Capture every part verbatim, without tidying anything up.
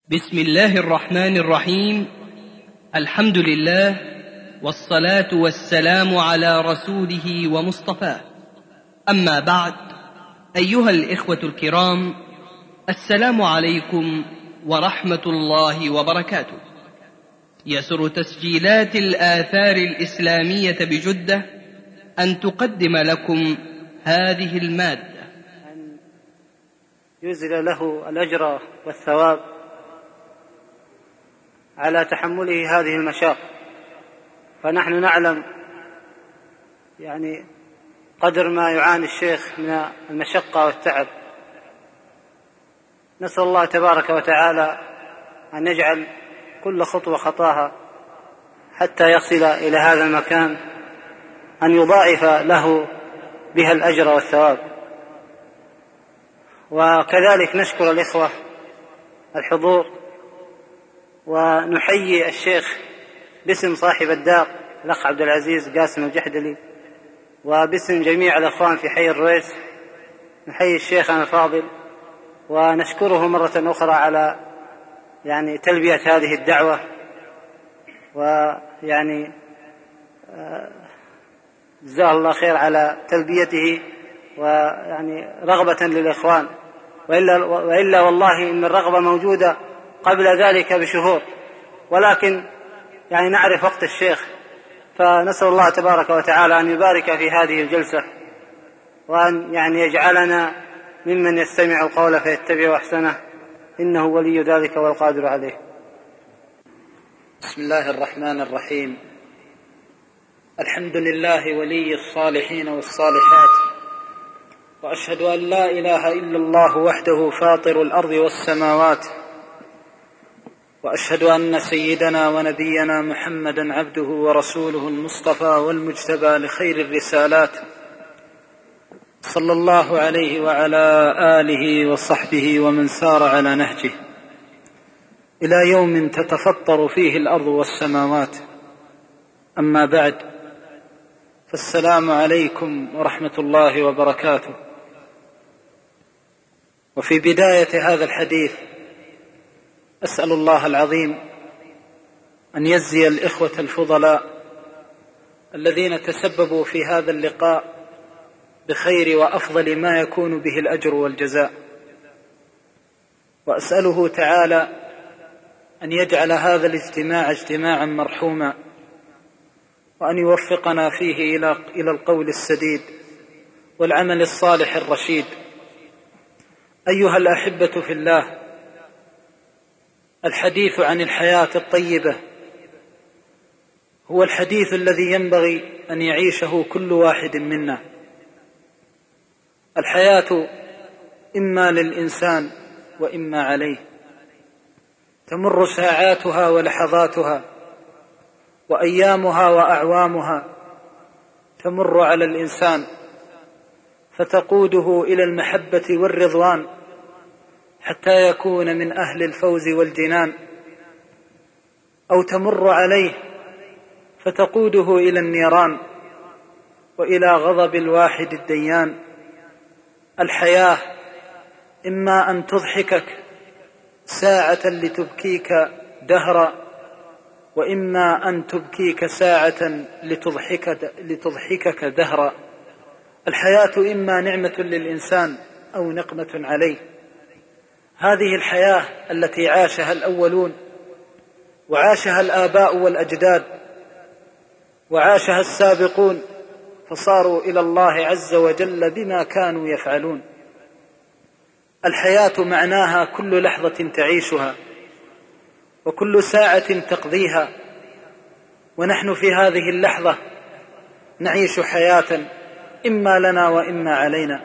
بسم الله الرحمن الرحيم. الحمد لله والصلاة والسلام على رسوله ومصطفاه، أما بعد. أيها الإخوة الكرام، السلام عليكم ورحمة الله وبركاته. يسر تسجيلات الآثار الإسلامية بجدة أن تقدم لكم هذه المادة، أن يزل له الأجر والثواب على تحمله هذه المشاق. فنحن نعلم يعني قدر ما يعاني الشيخ من المشقة والتعب. نسأل الله تبارك وتعالى أن يجعل كل خطوة خطاها حتى يصل إلى هذا المكان أن يضاعف له بها الأجر والثواب. وكذلك نشكر الإخوة الحضور، ونحيي الشيخ باسم صاحب الدار الأخ عبد العزيز قاسم الجحدلي، وباسم جميع الأخوان في حي الرويس نحيي الشيخ الفاضل ونشكره مرة أخرى على يعني تلبية هذه الدعوة، ويعني جزاه الله خير على تلبيته ويعني رغبة للإخوان. وإلا, وإلا والله إن الرغبة موجودة قبل ذلك بشهور، ولكن يعني نعرف وقت الشيخ. فنسأل الله تبارك وتعالى أن يبارك في هذه الجلسة، وأن يعني يجعلنا ممن يستمع القول فيتبع أحسنه، إنه ولي ذلك والقادر عليه. بسم الله الرحمن الرحيم. الحمد لله ولي الصالحين والصالحات، وأشهد أن لا إله إلا الله وحده فاطر الأرض والسماوات، وأشهد أن سيدنا ونبينا محمدا عبده ورسوله المصطفى والمجتبى لخير الرسالات، صلى الله عليه وعلى آله وصحبه ومن سار على نهجه إلى يوم تتفطر فيه الأرض والسماوات. أما بعد، فالسلام عليكم ورحمة الله وبركاته. وفي بداية هذا الحديث أسأل الله العظيم أن يجزي الإخوة الفضلاء الذين تسببوا في هذا اللقاء بخير وأفضل ما يكون به الأجر والجزاء، وأسأله تعالى أن يجعل هذا الاجتماع اجتماعا مرحوما، وأن يوفقنا فيه إلى إلى القول السديد والعمل الصالح الرشيد. أيها الأحبة في الله، الحديث عن الحياة الطيبة هو الحديث الذي ينبغي أن يعيشه كل واحد منا. الحياة إما للإنسان وإما عليه، تمر ساعاتها ولحظاتها وأيامها وأعوامها تمر على الإنسان، فتقوده إلى المحبة والرضوان حتى يكون من أهل الفوز والجنان، أو تمر عليه فتقوده إلى النيران وإلى غضب الواحد الديان. الحياة إما أن تضحكك ساعة لتبكيك دهرا، وإما أن تبكيك ساعة لتضحكك, لتضحكك دهرا. الحياة إما نعمة للإنسان أو نقمة عليه. هذه الحياة التي عاشها الأولون، وعاشها الآباء والأجداد، وعاشها السابقون، فصاروا إلى الله عز وجل بما كانوا يفعلون. الحياة معناها كل لحظة تعيشها وكل ساعة تقضيها، ونحن في هذه اللحظة نعيش حياة إما لنا وإما علينا.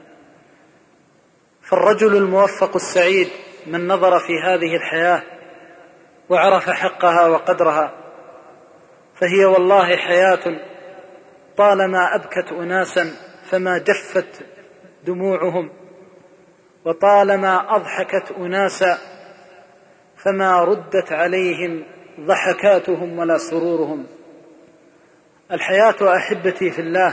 فالرجل الموفق السعيد من نظر في هذه الحياة وعرف حقها وقدرها، فهي والله حياة طالما أبكت أناسا فما جفت دموعهم، وطالما أضحكت أناسا فما ردت عليهم ضحكاتهم ولا سرورهم. الحياة أحبتي في الله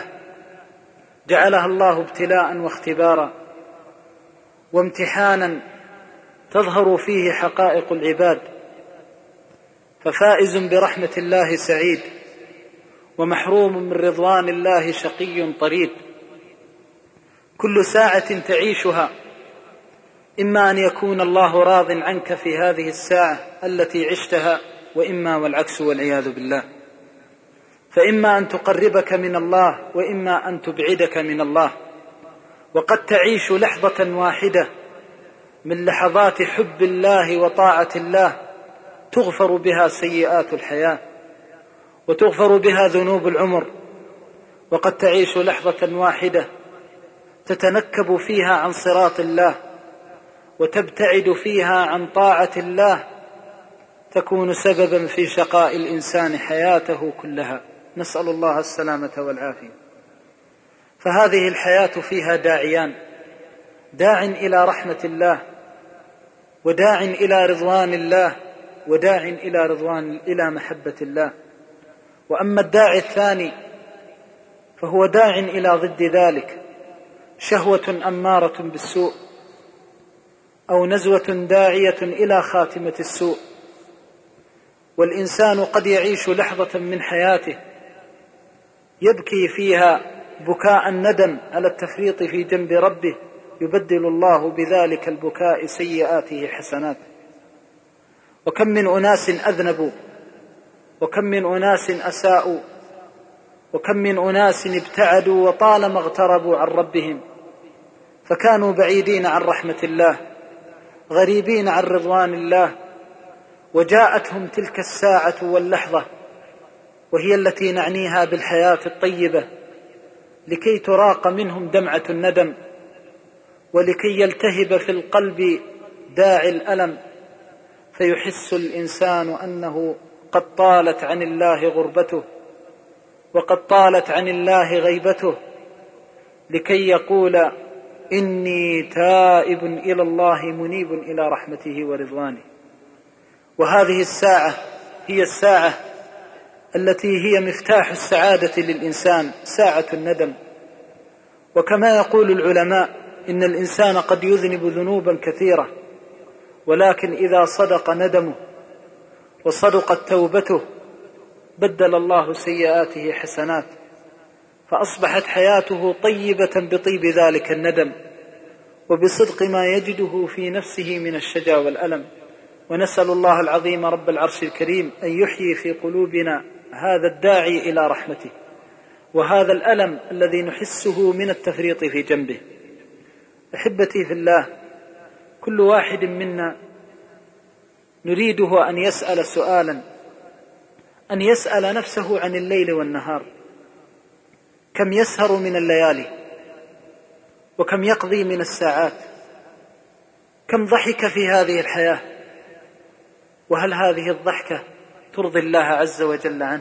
جعلها الله ابتلاء واختبارا وامتحانا تظهر فيه حقائق العباد، ففائز برحمة الله سعيد، ومحروم من رضوان الله شقي طريد. كل ساعة تعيشها إما أن يكون الله راض عنك في هذه الساعة التي عشتها، وإما والعكس والعياذ بالله، فإما أن تقربك من الله وإما أن تبعدك من الله. وقد تعيش لحظة واحدة من لحظات حب الله وطاعة الله تغفر بها سيئات الحياة وتغفر بها ذنوب العمر، وقد تعيش لحظة واحدة تتنكب فيها عن صراط الله وتبتعد فيها عن طاعة الله، تكون سببا في شقاء الإنسان حياته كلها، نسأل الله السلامة والعافية. فهذه الحياة فيها داعيان: داع إلى رحمة الله، وداع إلى رضوان الله، وداع إلى رضوان إلى محبة الله. وأما الداعي الثاني فهو داع إلى ضد ذلك: شهوة أمارة بالسوء، أو نزوة داعية إلى خاتمة السوء. والإنسان قد يعيش لحظة من حياته يبكي فيها بكاء الندم على التفريط في جنب ربه، يبدل الله بذلك البكاء سيئاته حسنات. وكم من أناس أذنبوا، وكم من أناس أساءوا، وكم من أناس ابتعدوا وطالما اغتربوا عن ربهم، فكانوا بعيدين عن رحمة الله، غريبين عن رضوان الله، وجاءتهم تلك الساعة واللحظة وهي التي نعنيها بالحياة الطيبة، لكي تراق منهم دمعة الندم، ولكي يلتهب في القلب داعي الألم، فيحس الإنسان أنه قد طالت عن الله غربته، وقد طالت عن الله غيبته، لكي يقول: إني تائب إلى الله منيب إلى رحمته ورضوانه. وهذه الساعة هي الساعة التي هي مفتاح السعادة للإنسان، ساعة الندم. وكما يقول العلماء: إن الإنسان قد يذنب ذنوبا كثيرة، ولكن إذا صدق ندمه وصدقت توبته بدل الله سيئاته حسنات، فأصبحت حياته طيبة بطيب ذلك الندم وبصدق ما يجده في نفسه من الشجا والألم. ونسأل الله العظيم رب العرش الكريم أن يحيي في قلوبنا هذا الداعي إلى رحمته، وهذا الألم الذي نحسه من التفريط في جنبه. أحبتي في الله، كل واحد منا نريده أن يسأل سؤالا، أن يسأل نفسه عن الليل والنهار: كم يسهر من الليالي، وكم يقضي من الساعات، كم ضحك في هذه الحياة، وهل هذه الضحكة ترضي الله عز وجل عنه،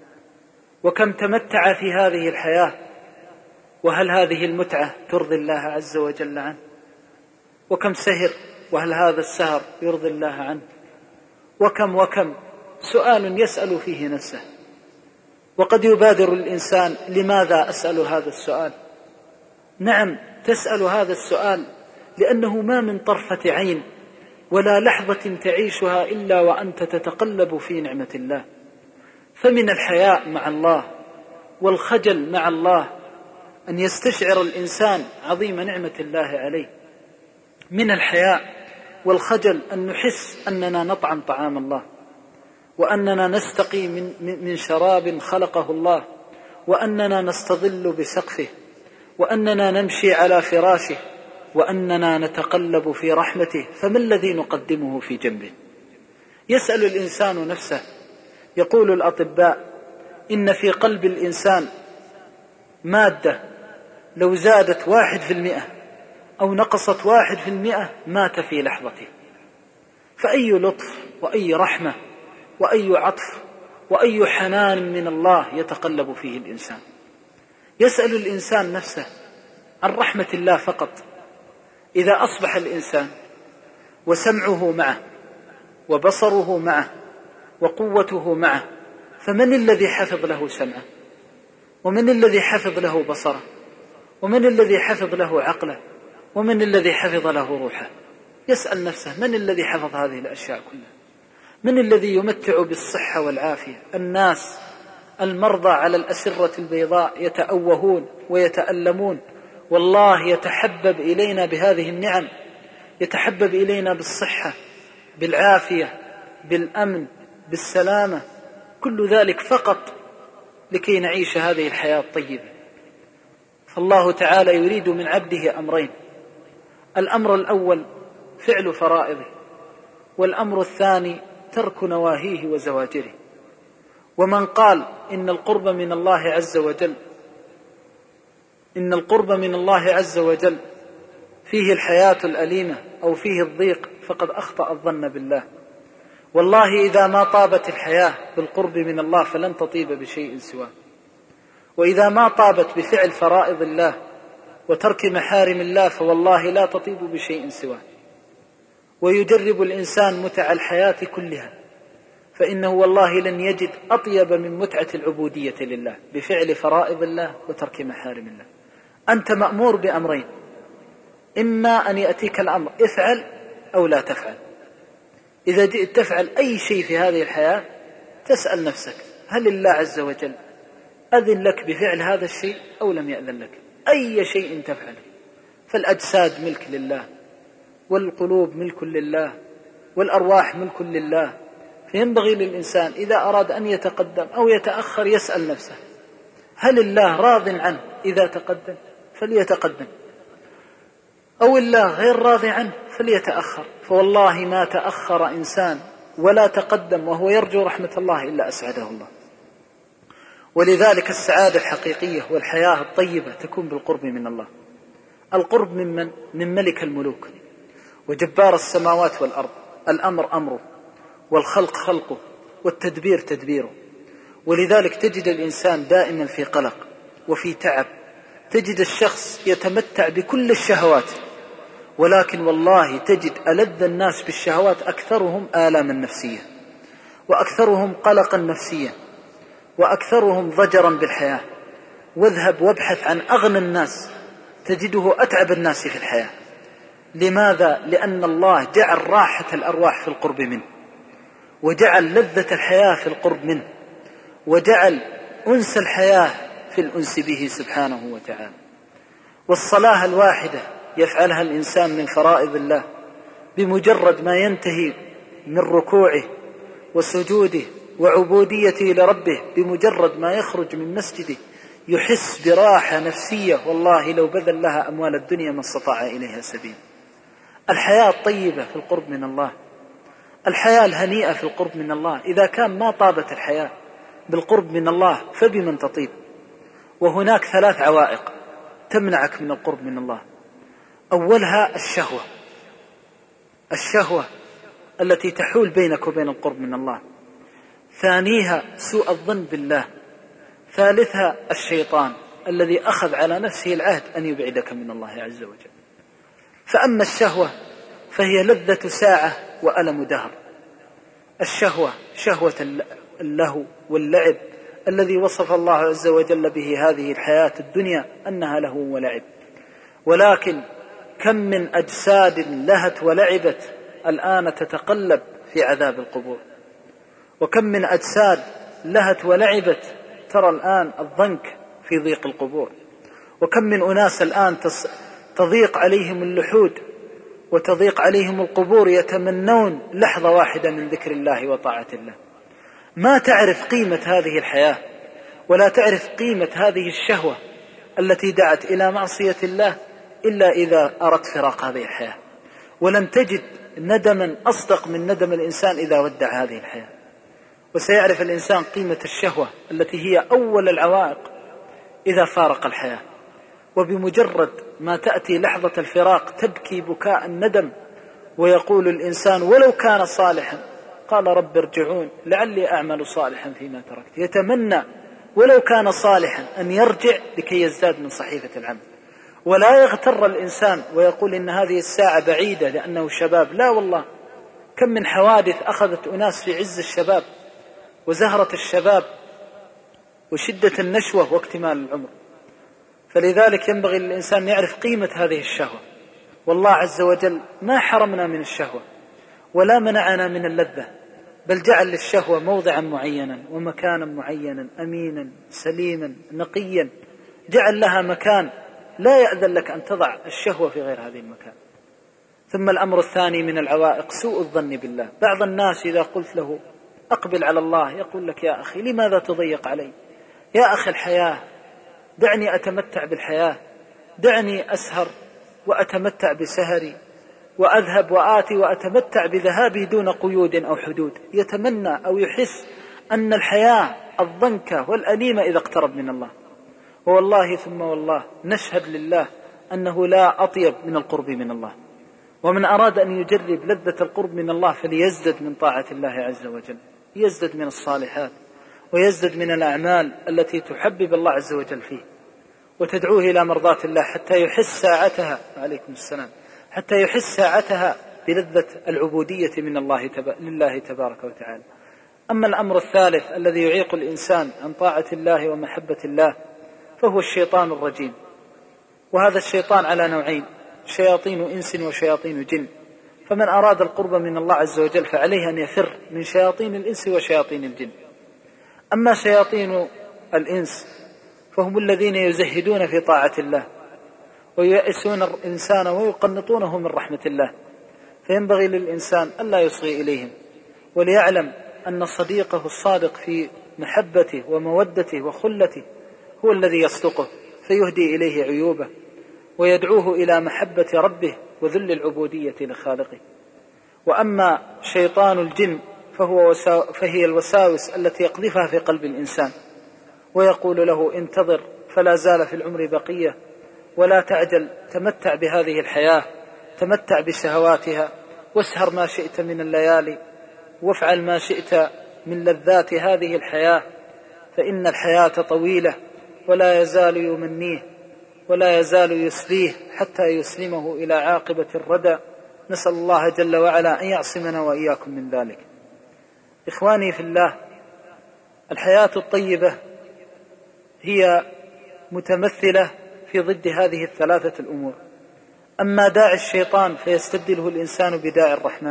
وكم تمتع في هذه الحياة، وهل هذه المتعة ترضي الله عز وجل عنه، وكم سهر، وهل هذا السهر يرضي الله عنه، وكم وكم سؤال يسأل فيه نفسه. وقد يبادر الإنسان: لماذا أسأل هذا السؤال؟ نعم، تسأل هذا السؤال لأنه ما من طرفة عين ولا لحظة تعيشها إلا وأنت تتقلب في نعمة الله. فمن الحياء مع الله والخجل مع الله أن يستشعر الإنسان عظيم نعمة الله عليه. من الحياء والخجل أن نحس أننا نطعم طعام الله، وأننا نستقي من, من شراب خلقه الله، وأننا نستظل بسقفه، وأننا نمشي على فراشه، وأننا نتقلب في رحمته. فما الذي نقدمه في جنبه؟ يسأل الإنسان نفسه. يقول الأطباء: إن في قلب الإنسان مادة لو زادت واحد في المئة أو نقصت واحد في المئة مات في لحظته. فأي لطف وأي رحمة وأي عطف وأي حنان من الله يتقلب فيه الإنسان. يسأل الإنسان نفسه عن رحمة الله فقط. إذا أصبح الإنسان وسمعه معه وبصره معه وقوته معه، فمن الذي حفظ له سمعه؟ ومن الذي حفظ له بصره؟ ومن الذي حفظ له عقله؟ ومن الذي حفظ له روحه؟ يسأل نفسه: من الذي حفظ هذه الأشياء كلها؟ من الذي يمتع بالصحة والعافية؟ الناس المرضى على الأسرة البيضاء يتأوهون ويتألمون، والله يتحبب إلينا بهذه النعم، يتحبب إلينا بالصحة، بالعافية، بالأمن، بالسلامة، كل ذلك فقط لكي نعيش هذه الحياة الطيبة. فالله تعالى يريد من عبده أمرين: الأمر الأول فعل فرائضه، والأمر الثاني ترك نواهيه وزواجره. ومن قال إن القرب من الله عز وجل إن القرب من الله عز وجل فيه الحياة الأليمة أو فيه الضيق فقد أخطأ الظن بالله. والله إذا ما طابت الحياة بالقرب من الله فلن تطيب بشيء سواه، وإذا ما طابت بفعل فرائض الله وترك محارم الله فوالله لا تطيب بشيء سواه. ويجرب الإنسان متع الحياة كلها، فإنه والله لن يجد أطيب من متعة العبودية لله بفعل فرائض الله وترك محارم الله. أنت مأمور بأمرين: إما أن يأتيك الأمر افعل أو لا تفعل. إذا جئت تفعل أي شيء في هذه الحياة تسأل نفسك: هل الله عز وجل أذن لك بفعل هذا الشيء أو لم يأذن لك؟ أي شيء تفعله، فالأجساد ملك لله، والقلوب ملك لله، والأرواح ملك لله. فينبغي للإنسان إذا أراد أن يتقدم أو يتأخر يسأل نفسه: هل الله راض عنه إذا تقدم فليتقدم، أو الله غير راضي عنه فليتأخر. فوالله ما تأخر إنسان ولا تقدم وهو يرجو رحمة الله إلا أسعده الله. ولذلك السعادة الحقيقية والحياة الطيبة تكون بالقرب من الله. القرب من من؟ من ملك الملوك وجبار السماوات والأرض. الأمر أمره، والخلق خلقه، والتدبير تدبيره. ولذلك تجد الإنسان دائما في قلق وفي تعب. تجد الشخص يتمتع بكل الشهوات، ولكن والله تجد ألذ الناس بالشهوات أكثرهم آلاما نفسية، وأكثرهم قلقا نفسيا، وأكثرهم ضجرا بالحياة. واذهب وابحث عن أغنى الناس تجده أتعب الناس في الحياة. لماذا؟ لأن الله جعل راحة الأرواح في القرب منه، وجعل لذة الحياة في القرب منه، وجعل أنس الحياة في الأنس به سبحانه وتعالى. والصلاة الواحدة يفعلها الإنسان من فرائض الله بمجرد ما ينتهي من ركوعه وسجوده وعبوديته لربه، بمجرد ما يخرج من مسجده يحس براحة نفسية والله لو بذل لها أموال الدنيا ما استطاع إليها سبيل. الحياة الطيبة في القرب من الله، الحياة الهنيئة في القرب من الله. إذا كان ما طابت الحياة بالقرب من الله فبمن تطيب؟ وهناك ثلاث عوائق تمنعك من القرب من الله. أولها الشهوة، الشهوة التي تحول بينك وبين القرب من الله. ثانيها سوء الظن بالله. ثالثها الشيطان الذي أخذ على نفسه العهد أن يبعدك من الله عز وجل. فأما الشهوة فهي لذة ساعة وألم دهر. الشهوة شهوة اللهو واللعب الذي وصف الله عز وجل به هذه الحياة الدنيا أنها لهو ولعب. ولكن كم من أجساد لهت ولعبت الآن تتقلب في عذاب القبور، وكم من أجساد لهت ولعبت ترى الآن الضنك في ضيق القبور، وكم من أناس الآن تضيق عليهم اللحود وتضيق عليهم القبور يتمنون لحظة واحدة من ذكر الله وطاعة الله. ما تعرف قيمة هذه الحياة ولا تعرف قيمة هذه الشهوة التي دعت إلى معصية الله إلا إذا أردت فراق هذه الحياة. ولن تجد ندما أصدق من ندم الإنسان إذا ودع هذه الحياة. وسيعرف الإنسان قيمة الشهوة التي هي أول العوائق إذا فارق الحياة. وبمجرد ما تأتي لحظة الفراق تبكي بكاء الندم، ويقول الإنسان ولو كان صالحا قال رب ارجعون لعلي أعمل صالحا فيما تركت. يتمنى ولو كان صالحا أن يرجع لكي يزداد من صحيفة العمل. ولا يغتر الإنسان ويقول إن هذه الساعة بعيدة لأنه شباب. لا والله، كم من حوادث أخذت أناس في عز الشباب وزهرة الشباب وشدة النشوة واكتمال العمر. فلذلك ينبغي للإنسان يعرف قيمة هذه الشهوة والله عز وجل ما حرمنا من الشهوة ولا منعنا من اللذة، بل جعل للشهوة موضعا معينا ومكانا معينا أمينا سليما نقيا، جعل لها مكان لا يأذن لك أن تضع الشهوة في غير هذه المكان. ثم الأمر الثاني من العوائق سوء الظن بالله. بعض الناس إذا قلت له أقبل على الله يقول لك يا أخي لماذا تضيق علي؟ يا أخي الحياة، دعني أتمتع بالحياة، دعني أسهر وأتمتع بسهري وأذهب وآتي وأتمتع بذهابي دون قيود أو حدود. يتمنى أو يحس أن الحياة الضنكة والأليمة إذا اقترب من الله. والله ثم والله نشهد لله أنه لا أطيب من القرب من الله، ومن أراد أن يجرب لذة القرب من الله فليزدد من طاعة الله عز وجل، يزدد من الصالحات ويزدد من الأعمال التي تحبب الله عز وجل فيه وتدعوه إلى مرضاة الله، حتى يحس ساعتها عليكم السلام حتى يحس ساعتها بلذة العبودية من الله تب... لله تبارك وتعالى. أما الأمر الثالث الذي يعيق الإنسان عن طاعة الله ومحبة الله فهو الشيطان الرجيم. وهذا الشيطان على نوعين، شياطين إنس وشياطين جن. فمن أراد القرب من الله عز وجل فعليه أن يفر من شياطين الإنس وشياطين الجن. أما شياطين الإنس فهم الذين يزهدون في طاعة الله وييأسون الإنسان ويقنطونه من رحمة الله، فينبغي للإنسان ألا يصغي إليهم، وليعلم أن صديقه الصادق في محبته ومودته وخلته هو الذي يصدقه فيهدي إليه عيوبه ويدعوه إلى محبة ربه وذل العبودية لخالقه. وأما شيطان الجن فهو وسا... فهي الوساوس التي يقذفها في قلب الإنسان ويقول له انتظر فلا زال في العمر بقية، ولا تعجل، تمتع بهذه الحياة، تمتع بشهواتها، واسهر ما شئت من الليالي، وافعل ما شئت من لذات هذه الحياة، فإن الحياة طويلة، ولا يزال يمنيه ولا يزال يسليه حتى يسلمه إلى عاقبة الردى. نسأل الله جل وعلا أن يعصمنا وإياكم من ذلك. إخواني في الله، الحياة الطيبة هي متمثلة في ضد هذه الثلاثة الأمور. أما داعي الشيطان فيستبدله الإنسان بداعي الرحمن،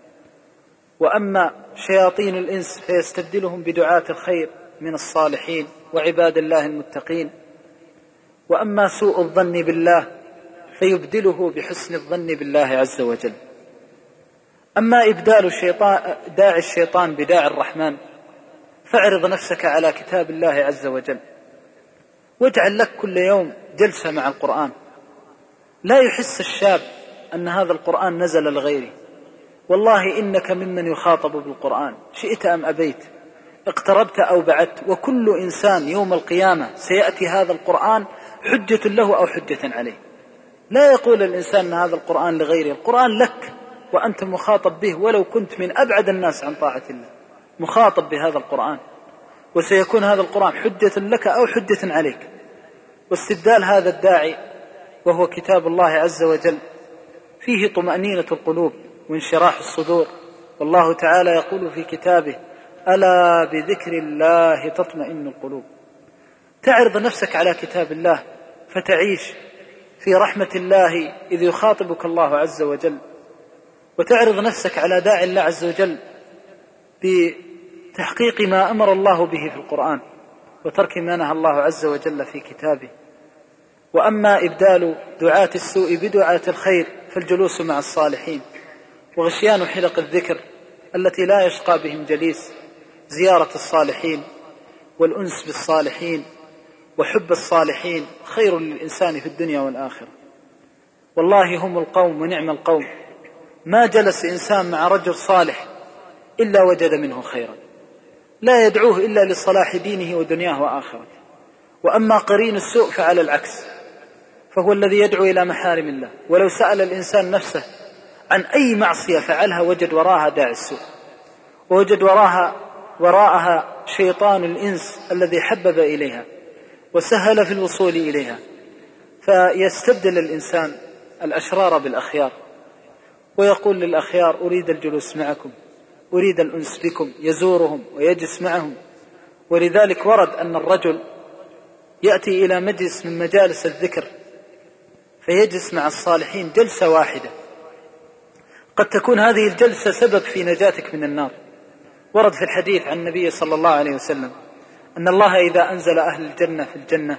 وأما شياطين الإنس فيستبدلهم بدعاة الخير من الصالحين وعباد الله المتقين، وأما سوء الظن بالله فيبدله بحسن الظن بالله عز وجل. أما إبدال الشيطان داعي الشيطان بداعي الرحمن فاعرض نفسك على كتاب الله عز وجل، واجعل لك كل يوم جلسة مع القرآن. لا يحس الشاب أن هذا القرآن نزل لغيره، والله إنك ممن يخاطب بالقرآن شئت أم أبيت، اقتربت أو بعدت، وكل إنسان يوم القيامة سيأتي هذا القرآن حجة له أو حجة عليه. لا يقول الإنسان أن هذا القرآن لغيره، القرآن لك وأنت مخاطب به، ولو كنت من أبعد الناس عن طاعة الله مخاطب بهذا القرآن، وسيكون هذا القرآن حجة لك أو حجة عليك. واستبدال هذا الداعي وهو كتاب الله عز وجل فيه طمأنينة القلوب وانشراح الصدور. والله تعالى يقول في كتابه ألا بذكر الله تطمئن القلوب. تعرض نفسك على كتاب الله فتعيش في رحمة الله إذ يخاطبك الله عز وجل، وتعرض نفسك على داعي الله عز وجل بتحقيق ما أمر الله به في القرآن وترك ما نهى الله عز وجل في كتابه. وأما إبدال دعاة السوء بدعاة الخير فالجلوس مع الصالحين وغشيان حلق الذكر التي لا يشقى بهم جليس، زيارة الصالحين والأنس بالصالحين وحب الصالحين خير للإنسان في الدنيا والآخرة. والله هم القوم ونعم القوم، ما جلس إنسان مع رجل صالح إلا وجد منه خيرا، لا يدعوه إلا لصلاح دينه ودنياه وآخرته. وأما قرين السوء فعلى العكس، فهو الذي يدعو إلى محارم الله، ولو سأل الإنسان نفسه عن أي معصية فعلها وجد وراها داعي السوء، ووجد وراها وراءها شيطان الإنس الذي حبب إليها وسهل في الوصول إليها. فيستبدل الإنسان الأشرار بالأخيار ويقول للأخيار أريد الجلوس معكم، أريد الأنس بكم، يزورهم ويجلس معهم. ولذلك ورد أن الرجل يأتي إلى مجلس من مجالس الذكر فيجلس مع الصالحين جلسة واحدة، قد تكون هذه الجلسة سبب في نجاتك من النار. ورد في الحديث عن النبي صلى الله عليه وسلم أن الله إذا أنزل أهل الجنة في الجنة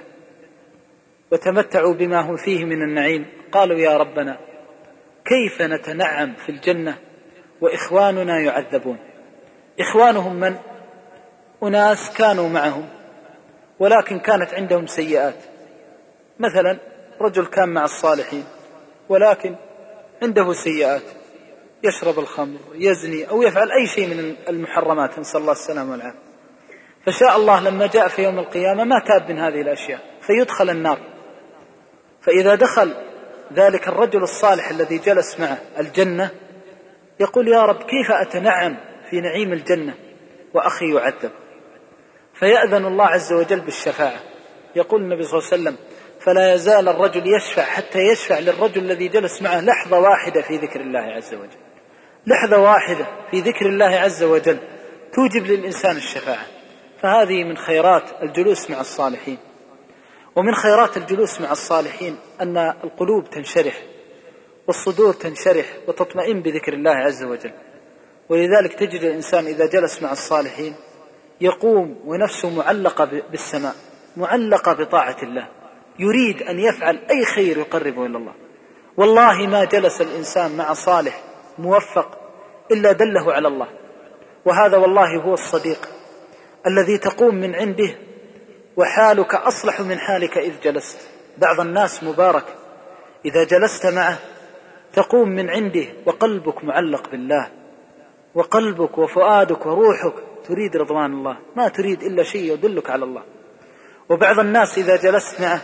وتمتعوا بما هم فيه من النعيم قالوا يا ربنا كيف نتنعم في الجنة وإخواننا يعذبون. إخوانهم من؟ أناس كانوا معهم ولكن كانت عندهم سيئات، مثلا رجل كان مع الصالحين ولكن عنده سيئات، يشرب الخمر، يزني، أو يفعل أي شيء من المحرمات، نسأل الله السلامة والعافية. فشاء الله لما جاء في يوم القيامة ما تاب من هذه الأشياء فيدخل النار. فإذا دخل ذلك الرجل الصالح الذي جلس معه الجنة يقول يا رب كيف أتنعم في نعيم الجنة وأخي يعذب؟ فيأذن الله عز وجل بالشفاعة. يقول النبي صلى الله عليه وسلم فلا يزال الرجل يشفع حتى يشفع للرجل الذي جلس معه لحظة واحدة في ذكر الله عز وجل. لحظة واحدة في ذكر الله عز وجل توجب للإنسان الشفاعة. فهذه من خيرات الجلوس مع الصالحين. ومن خيرات الجلوس مع الصالحين أن القلوب تنشرح والصدور تنشرح وتطمئن بذكر الله عز وجل. ولذلك تجد الإنسان إذا جلس مع الصالحين يقوم ونفسه معلقة بالسماء، معلقة بطاعة الله، يريد أن يفعل أي خير يقربه إلى الله. والله ما جلس الإنسان مع صالح موفق إلا دله على الله. وهذا والله هو الصديق الذي تقوم من عنده وحالك أصلح من حالك إذ جلست. بعض الناس مبارك إذا جلست معه تقوم من عنده وقلبك معلق بالله، وقلبك وفؤادك وروحك تريد رضوان الله، ما تريد إلا شيء يدلك على الله. وبعض الناس إذا جلست معه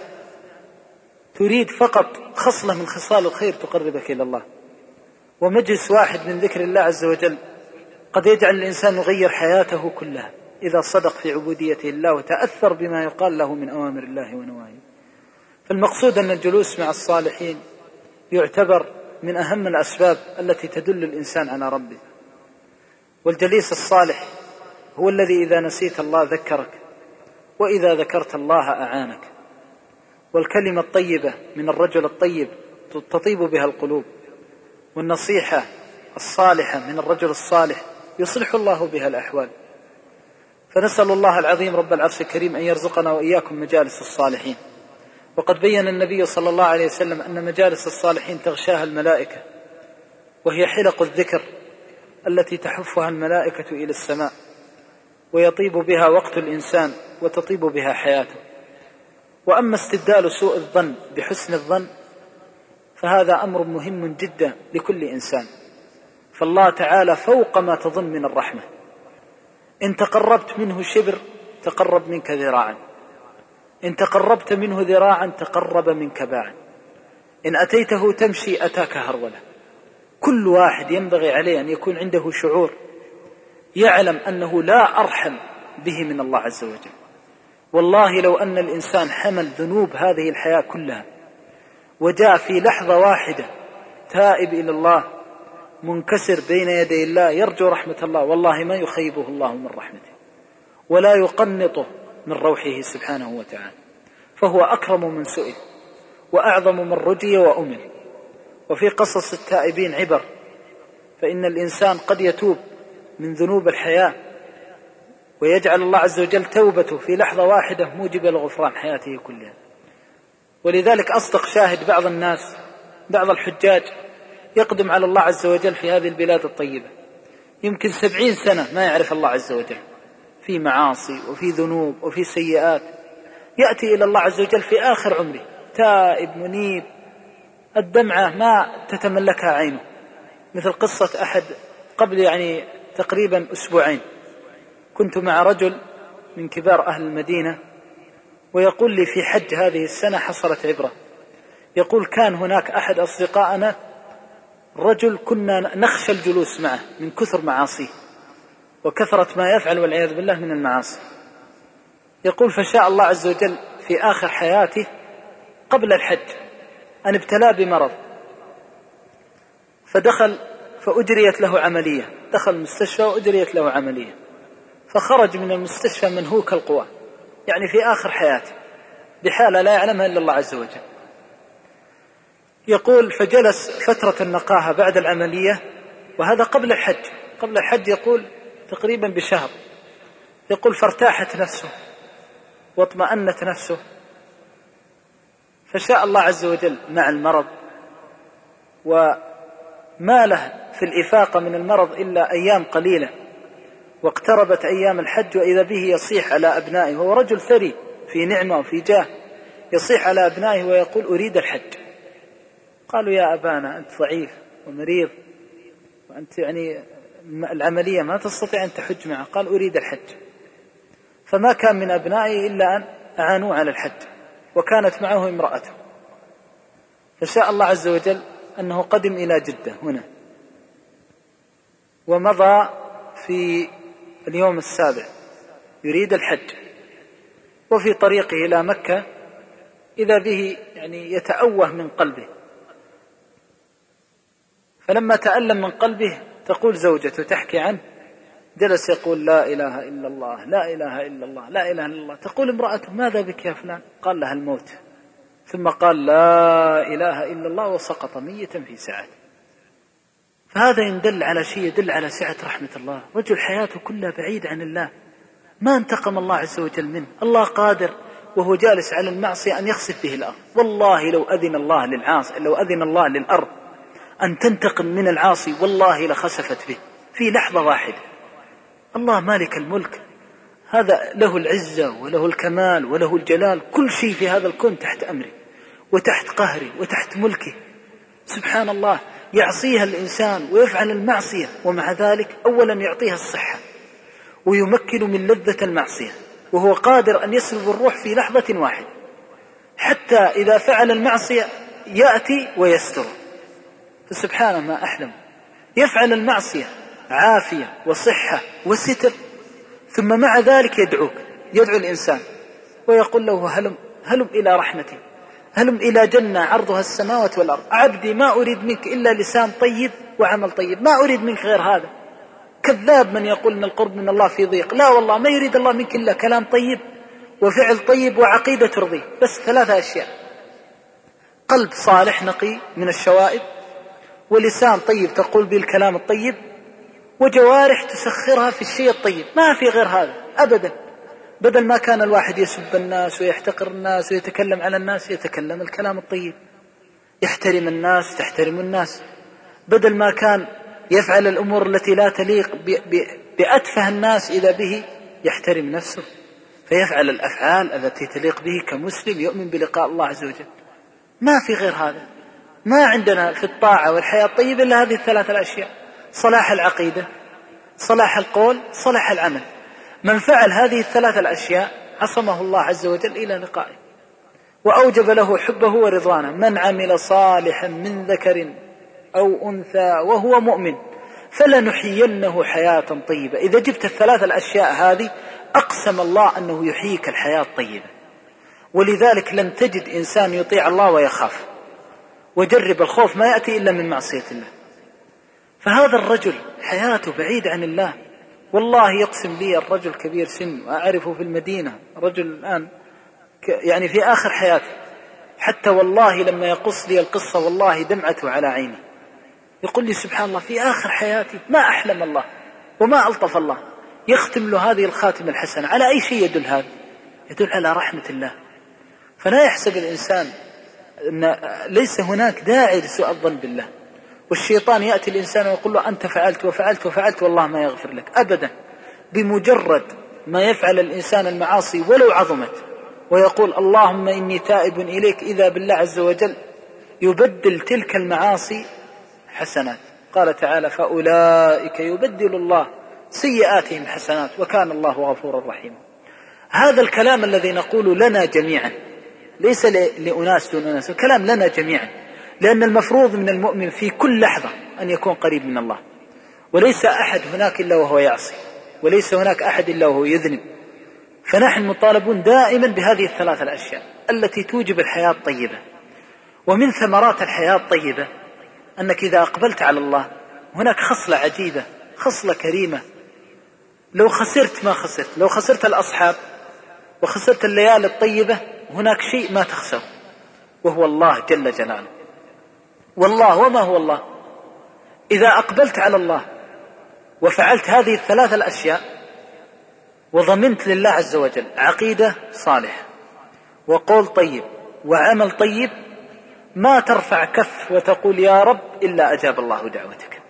تريد فقط خصلة من خصال الخير تقربك إلى الله. ومجلس واحد من ذكر الله عز وجل قد يجعل الإنسان يغير حياته كلها إذا صدق في عبوديته الله وتأثر بما يقال له من أوامر الله ونواهيه. فالمقصود أن الجلوس مع الصالحين يعتبر من أهم الأسباب التي تدل الإنسان على ربه. والجليس الصالح هو الذي إذا نسيت الله ذكرك، وإذا ذكرت الله أعانك. والكلمة الطيبة من الرجل الطيب تطيب بها القلوب، والنصيحة الصالحة من الرجل الصالح يصلح الله بها الأحوال. فنسأل الله العظيم رب العرش الكريم أن يرزقنا وإياكم مجالس الصالحين. وقد بين النبي صلى الله عليه وسلم أن مجالس الصالحين تغشاها الملائكة، وهي حلق الذكر التي تحفها الملائكة إلى السماء، ويطيب بها وقت الإنسان وتطيب بها حياته. وأما استبدال سوء الظن بحسن الظن فهذا أمر مهم جدا لكل إنسان. فالله تعالى فوق ما تظن من الرحمة. إن تقربت منه شبر تقرب منك ذراعا، إن تقربت منه ذراعا تقرب منك باعا، إن أتيته تمشي أتاك هرولة. كل واحد ينبغي عليه أن يكون عنده شعور يعلم أنه لا أرحم به من الله عز وجل. والله لو أن الإنسان حمل ذنوب هذه الحياة كلها وجاء في لحظة واحدة تائب إلى الله منكسر بين يدي الله يرجو رحمة الله، والله ما يخيبه الله من رحمته ولا يقنطه من روحه سبحانه وتعالى. فهو أكرم من سئل وأعظم من رجي وأمل. وفي قصص التائبين عبر، فإن الإنسان قد يتوب من ذنوب الحياة ويجعل الله عز وجل توبته في لحظة واحدة موجبة لغفران حياته كلها. ولذلك أصدق شاهد بعض الناس، بعض الحجاج يقدم على الله عز وجل في هذه البلاد الطيبة يمكن سبعين سنة ما يعرف الله عز وجل، في معاصي وفي ذنوب وفي سيئات، يأتي إلى الله عز وجل في آخر عمره تائب منيب، الدمعة ما تتملكها عينه. مثل قصة أحد قبل يعني تقريبا أسبوعين، كنت مع رجل من كبار أهل المدينة ويقول لي في حج هذه السنة حصلت عبرة. يقول كان هناك أحد أصدقائنا رجل كنا نخشى الجلوس معه من كثر معاصيه وكثرة ما يفعل والعياذ بالله من المعاصي. يقول فشاء الله عز وجل في آخر حياته قبل الحج أن ابتلى بمرض، فدخل فأجريت له عملية، دخل المستشفى وأجريت له عملية، فخرج من المستشفى منهوك القوى، يعني في آخر حياته بحالة لا يعلمها إلا الله عز وجل. يقول فجلس فترة النقاهة بعد العملية، وهذا قبل الحج، قبل الحج يقول تقريبا بشهر، يقول فارتاحت نفسه واطمأنت نفسه، فشاء الله عز وجل مع المرض، وما له في الإفاقة من المرض إلا أيام قليلة، واقتربت أيام الحج وإذا به يصيح على أبنائه، وهو رجل ثري في نعمة وفي جاه، يصيح على أبنائه ويقول أريد الحج. قالوا يا أبانا أنت ضعيف ومريض وأنت يعني العملية ما تستطيع أن تحج معه. قال أريد الحج. فما كان من أبنائه إلا أن أعانوا على الحج، وكانت معه امرأته. فشاء الله عز وجل أنه قدم إلى جدة هنا، ومضى في اليوم السابع يريد الحج، وفي طريقه إلى مكة إذا به يعني يتأوه من قلبه، فلما تألم من قلبه تقول زوجته تحكي عنه جلس يقول لا إله إلا الله لا إله إلا الله لا إله إلا الله. تقول امرأته ماذا بك يا فلان؟ قال لها الموت، ثم قال لا إله إلا الله وسقط ميتا في ساعته. فهذا يدل على شيء، يدل على سعة رحمة الله. رجل حياته كلها بعيد عن الله، ما انتقم الله عز وجل منه. الله قادر وهو جالس على المعصية أن يخسف به الأرض. والله لو أذن الله للعاصي، لو أذن الله للأرض أن تنتقم من العاصي والله لخسفت به في لحظة واحدة. الله مالك الملك، هذا له العزة وله الكمال وله الجلال، كل شيء في هذا الكون تحت أمره وتحت قهره وتحت ملكه. سبحان الله، يعصيها الإنسان ويفعل المعصية، ومع ذلك أولا يعطيها الصحة ويمكن من لذة المعصية، وهو قادر أن يسلب الروح في لحظة واحدة. حتى إذا فعل المعصية يأتي ويستر، فسبحانه ما أحلم. يفعل المعصية عافية وصحة وستر، ثم مع ذلك يدعوك، يدعو الإنسان ويقول له هلم هلم إلى رحمتي، هلم إلى جنة عرضها السماوات والأرض. عبدي ما أريد منك إلا لسان طيب وعمل طيب، ما أريد منك غير هذا. كذاب من يقول أن القرب من الله في ضيق، لا والله ما يريد الله منك إلا كلام طيب وفعل طيب وعقيدة ترضيه، بس ثلاثة أشياء: قلب صالح نقي من الشوائب، ولسان طيب تقول به الكلام الطيب، وجوارح تسخرها في الشيء الطيب. ما في غير هذا أبدا. بدل ما كان الواحد يسب الناس ويحتقر الناس ويتكلم على الناس، يتكلم الكلام الطيب، يحترم الناس تحترم الناس. بدل ما كان يفعل الأمور التي لا تليق بأتفه الناس، إذا به يحترم نفسه فيفعل الأفعال التي تليق به كمسلم يؤمن بلقاء الله عز وجل. ما في غير هذا. ما عندنا في الطاعة والحياة الطيبة إلا هذه الثلاثة الأشياء: صلاح العقيدة، صلاح القول، صلاح العمل. من فعل هذه الثلاثة الأشياء عصمه الله عز وجل إلى لقائه، وأوجب له حبه ورضوانه. من عمل صالحا من ذكر أو أنثى وهو مؤمن فلنحيينه حياة طيبة. إذا جبت الثلاثة الأشياء هذه أقسم الله أنه يحييك الحياة الطيبة. ولذلك لن تجد إنسان يطيع الله ويخاف، وجرب الخوف ما يأتي إلا من معصية الله. فهذا الرجل حياته بعيد عن الله. والله يقسم لي الرجل كبير سن وأعرفه في المدينة، رجل الآن يعني في آخر حياته، حتى والله لما يقص لي القصة والله دمعته على عيني. يقول لي سبحان الله في آخر حياتي ما أحلم الله وما ألطف الله، يختم له هذه الخاتمة الحسنة. على أي شيء يدل هذا؟ يدل على رحمة الله. فلا يحسب الإنسان أن ليس هناك داعي لسوء الظن بالله، والشيطان يأتي الإنسان ويقول له أنت فعلت وفعلت وفعلت والله ما يغفر لك أبدا. بمجرد ما يفعل الإنسان المعاصي ولو عظمت ويقول اللهم إني تائب إليك، إذا بالله عز وجل يبدل تلك المعاصي حسنات. قال تعالى فأولئك يبدل الله سيئاتهم حسنات وكان الله غفورا رحيما. هذا الكلام الذي نقول لنا جميعا، ليس لأناس دون أناس، الكلام لنا جميعا، لأن المفروض من المؤمن في كل لحظة أن يكون قريب من الله، وليس أحد هناك إلا وهو يعصي، وليس هناك أحد إلا وهو يذنب. فنحن مطالبون دائما بهذه الثلاثة الأشياء التي توجب الحياة الطيبة. ومن ثمرات الحياة الطيبة أنك إذا أقبلت على الله هناك خصلة عجيبة، خصلة كريمة. لو خسرت ما خسرت، لو خسرت الأصحاب وخسرت الليالي الطيبة، هناك شيء ما تخسر وهو الله جل جلاله. والله وما هو الله. إذا أقبلت على الله وفعلت هذه الثلاث الأشياء وضمنت لله عز وجل عقيدة صالحة وقول طيب وعمل طيب، ما ترفع كف وتقول يا رب إلا أجاب الله دعوتك،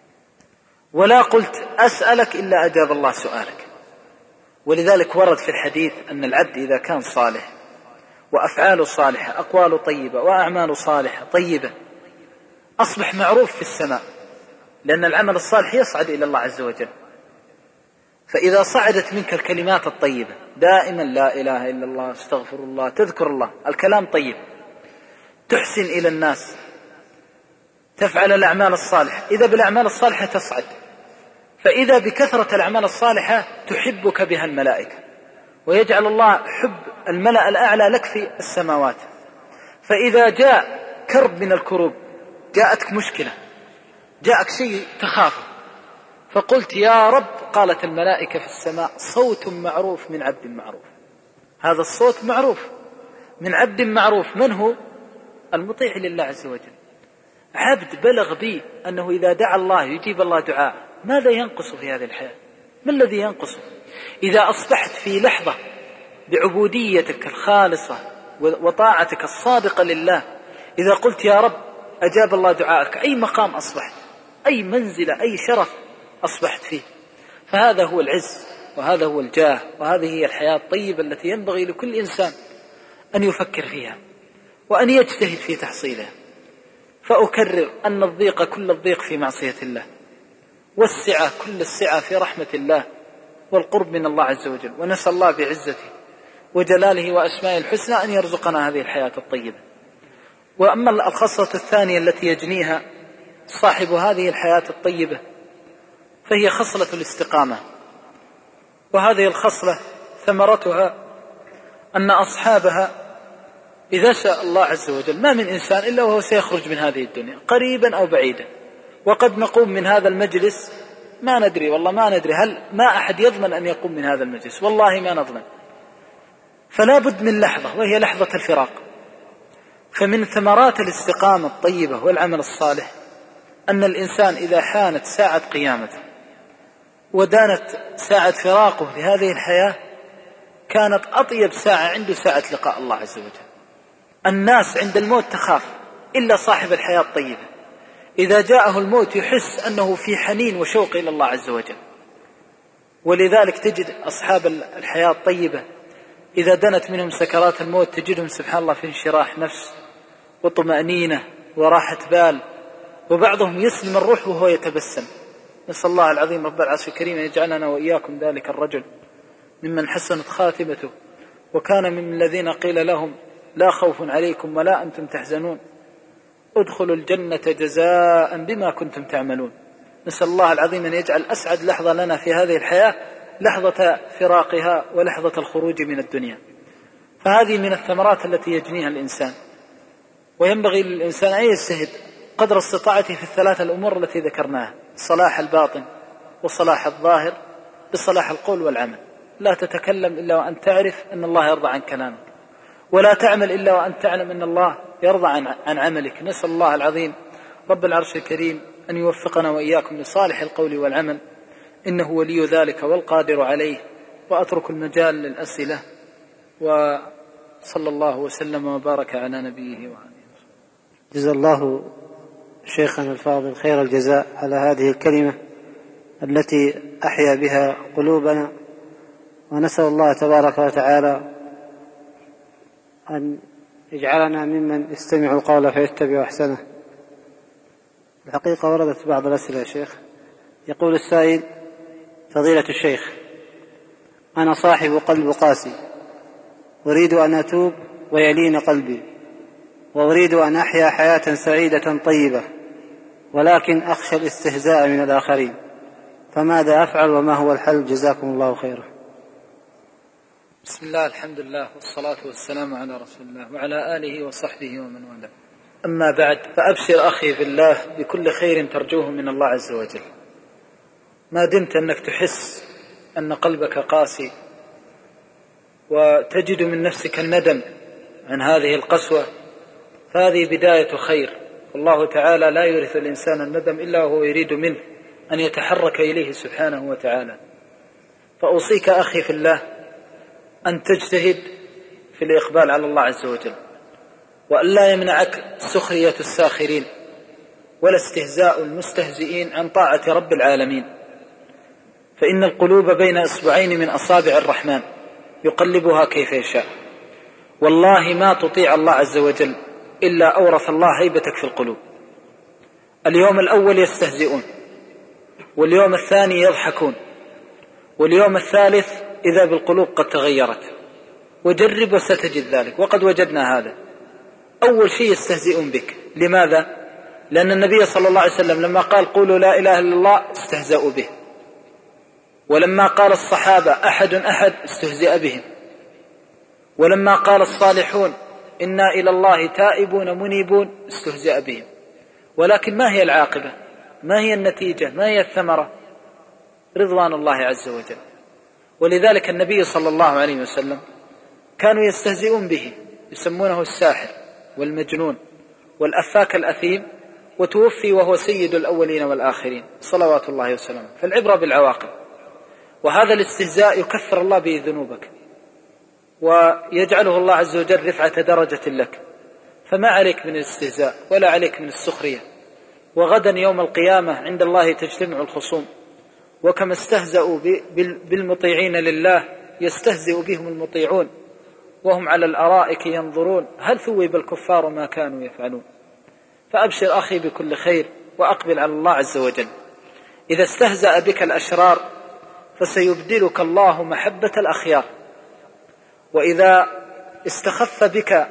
ولا قلت أسألك إلا أجاب الله سؤالك. ولذلك ورد في الحديث أن العبد إذا كان صالح وأفعاله صالحة، أقواله طيبة وأعماله صالحة طيبة، أصبح معروف في السماء، لأن العمل الصالح يصعد إلى الله عز وجل. فإذا صعدت منك الكلمات الطيبة دائما، لا إله إلا الله، استغفر الله، تذكر الله، الكلام طيب، تحسن إلى الناس، تفعل الأعمال الصالحة، إذا بالأعمال الصالحة تصعد. فإذا بكثرة الأعمال الصالحة تحبك بها الملائكة، ويجعل الله حب الملأ الأعلى لك في السماوات. فإذا جاء كرب من الكروب، جاءتك مشكلة، جاءك شيء تخافه، فقلت يا رب، قالت الملائكة في السماء صوت معروف من عبد معروف. هذا الصوت معروف من عبد معروف. من هو؟ المطيع لله عز وجل، عبد بلغ بي أنه إذا دعا الله يجيب الله دعاء. ماذا ينقص في هذه الحياة؟ ما الذي ينقص؟ إذا أصبحت في لحظة بعبوديتك الخالصة وطاعتك الصادقة لله، إذا قلت يا رب أجاب الله دعائك، أي مقام أصبحت، أي منزلة، أي شرف أصبحت فيه. فهذا هو العز، وهذا هو الجاه، وهذه هي الحياة الطيبة التي ينبغي لكل إنسان أن يفكر فيها وأن يجتهد في تحصيلها. فأكرر أن الضيق كل الضيق في معصية الله، والسعة كل السعة في رحمة الله والقرب من الله عز وجل. ونسأل الله بعزته وجلاله وأسمائه الحسنى أن يرزقنا هذه الحياة الطيبة. وأما الخصلة الثانية التي يجنيها صاحب هذه الحياة الطيبة فهي خصلة الاستقامة. وهذه الخصلة ثمرتها أن أصحابها إذا شاء الله عز وجل ما من إنسان إلا وهو سيخرج من هذه الدنيا قريبا أو بعيدا. وقد نقوم من هذا المجلس ما ندري، والله ما ندري، هل ما أحد يضمن أن يقوم من هذا المجلس؟ والله ما نضمن. فلا بد من لحظة وهي لحظة الفراق. فمن ثمرات الاستقامة الطيبة والعمل الصالح أن الإنسان إذا حانت ساعة قيامته ودانت ساعة فراقه لهذه الحياة كانت أطيب ساعة عنده ساعة لقاء الله عز وجل. الناس عند الموت تخاف إلا صاحب الحياة الطيبة، إذا جاءه الموت يحس أنه في حنين وشوق إلى الله عز وجل. ولذلك تجد أصحاب الحياة الطيبة إذا دنت منهم سكرات الموت تجدهم سبحان الله في انشراح نفس وطمأنينة وراحة بال، وبعضهم يسلم الروح وهو يتبسم. نسأل الله العظيم رب العرش الكريم أن يجعلنا وإياكم ذلك الرجل ممن حسنت خاتمته وكان من الذين قيل لهم لا خوف عليكم ولا أنتم تحزنون ادخلوا الجنة جزاء بما كنتم تعملون. نسأل الله العظيم أن يجعل أسعد لحظة لنا في هذه الحياة لحظة فراقها ولحظة الخروج من الدنيا. فهذه من الثمرات التي يجنيها الإنسان، وينبغي للإنسان أن يجتهد قدر استطاعته في الثلاثة الأمور التي ذكرناها: صلاح الباطن وصلاح الظاهر بصلاح القول والعمل. لا تتكلم إلا وأن تعرف أن الله يرضى عن كلامك، ولا تعمل إلا وأن تعلم أن الله يرضى عن, عن عملك. نسأل الله العظيم رب العرش الكريم أن يوفقنا وإياكم لصالح القول والعمل، إنه ولي ذلك والقادر عليه. وأترك المجال للأسئلة، وصلى الله وسلم وبارك على نبيه وعلى جزا الله شيخنا الفاضل خير الجزاء على هذه الكلمة التي أحيا بها قلوبنا، ونسأل الله تبارك وتعالى أن يجعلنا ممن يستمع القول فيتبع أحسنه. الحقيقة وردت بعض الأسئلة يا شيخ. يقول السائل: فضيلة الشيخ، أنا صاحب قلب قاسي، أريد أن أتوب ويلين قلبي، وأريد أن أحيا حياة سعيدة طيبة، ولكن أخشى الاستهزاء من الآخرين، فماذا أفعل وما هو الحل؟ جزاكم الله خيرا. بسم الله، الحمد لله، والصلاة والسلام على رسول الله وعلى آله وصحبه ومن والاه. أما بعد، فأبشر أخي بالله بكل خير ترجوه من الله عز وجل. ما دمت أنك تحس أن قلبك قاسي وتجد من نفسك الندم عن هذه القسوة، فهذه بداية خير والله تعالى لا يورث الإنسان الندم إلا وهو يريد منه أن يتحرك إليه سبحانه وتعالى. فأوصيك أخي في الله أن تجتهد في الإقبال على الله عز وجل، وأن لا يمنعك سخرية الساخرين ولا استهزاء المستهزئين عن طاعة رب العالمين، فإن القلوب بين إصبعين من أصابع الرحمن يقلبها كيف يشاء. والله ما تطيع الله عز وجل إلا أورث الله هيبتك في القلوب. اليوم الأول يستهزئون، واليوم الثاني يضحكون، واليوم الثالث إذا بالقلوب قد تغيرت. وجرب وستجد ذلك، وقد وجدنا هذا. أول شيء يستهزئون بك. لماذا؟ لأن النبي صلى الله عليه وسلم لما قال قولوا لا إله إلا الله استهزأوا به، ولما قال الصحابة أحد أحد استهزئ بهم، ولما قال الصالحون إنا إلى الله تائبون منيبون استهزئ بهم. ولكن ما هي العاقبة؟ ما هي النتيجة؟ ما هي الثمرة؟ رضوان الله عز وجل. ولذلك النبي صلى الله عليه وسلم كانوا يستهزئون به، يسمونه الساحر والمجنون والأفاك الأثيم، وتوفي وهو سيد الأولين والآخرين صلوات الله وسلامه. فالعبرة بالعواقب. وهذا الاستهزاء يكفر الله به ذنوبك ويجعله الله عز وجل رفعة درجة لك. فما عليك من الاستهزاء ولا عليك من السخرية. وغدا يوم القيامة عند الله تجتمع الخصوم، وكما استهزأوا بالمطيعين لله يستهزئ بهم المطيعون وهم على الأرائك ينظرون هل ثوب الكفار ما كانوا يفعلون. فأبشر أخي بكل خير وأقبل على الله عز وجل. إذا استهزأ بك الأشرار فسيبدلك الله محبة الأخيار، وإذا استخف بك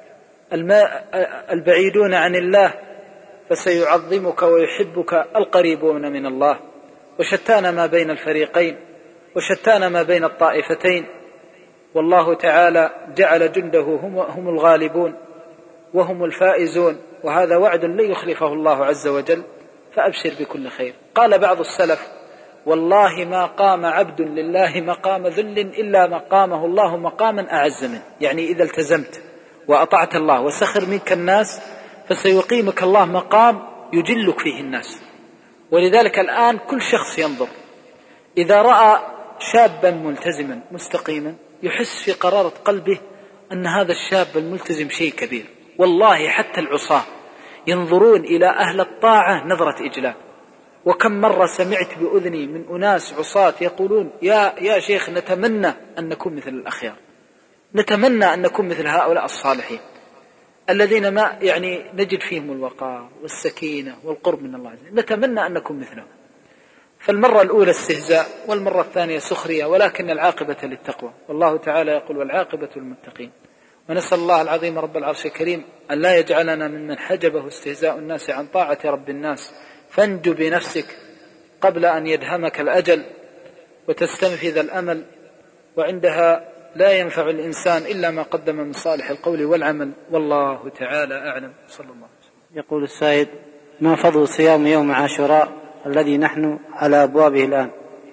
البعيدون عن الله فسيعظمك ويحبك القريبون من الله. وشتان ما بين الفريقين، وشتان ما بين الطائفتين، والله تعالى جعل جنده هم, هم الغالبون وهم الفائزون، وهذا وعد لن يخلفه الله عز وجل. فأبشر بكل خير. قال بعض السلف والله ما قام عبد لله مقام ذل إلا مقامه الله مقاما أعز منه. يعني إذا التزمت وأطعت الله وسخر منك الناس فسيقيمك الله مقام يجلك فيه الناس. ولذلك الآن كل شخص ينظر إذا رأى شابا ملتزما مستقيما يحس في قرارة قلبه أن هذا الشاب الملتزم شيء كبير. والله حتى العصاة ينظرون إلى أهل الطاعة نظرة إجلال. وكم مرة سمعت بأذني من أناس عصاة يقولون يا, يا شيخ نتمنى أن نكون مثل الأخيار، نتمنى أن نكون مثل هؤلاء الصالحين الذين ما يعني نجد فيهم الوقار والسكينة والقرب من الله عز وجل، نتمنى أن نكون مثلهم. فالمرة الأولى استهزاء، والمرة الثانية سخرية، ولكن العاقبة للتقوى. والله تعالى يقول والعاقبة للمتقين. ونسأل الله العظيم رب العرش الكريم أن لا يجعلنا ممن حجبه استهزاء الناس عن طاعة رب الناس، فانج بنفسك قبل أن يدهمك الأجل وتستنفذ الأمل، وعندها لا ينفع الإنسان إلا ما قدم من صالح القول والعمل. والله تعالى أعلم. صلى الله عليه وسلم. يقول السائل: ما فضل صيام يوم عاشوراء الذي نحن على أبوابه الآن؟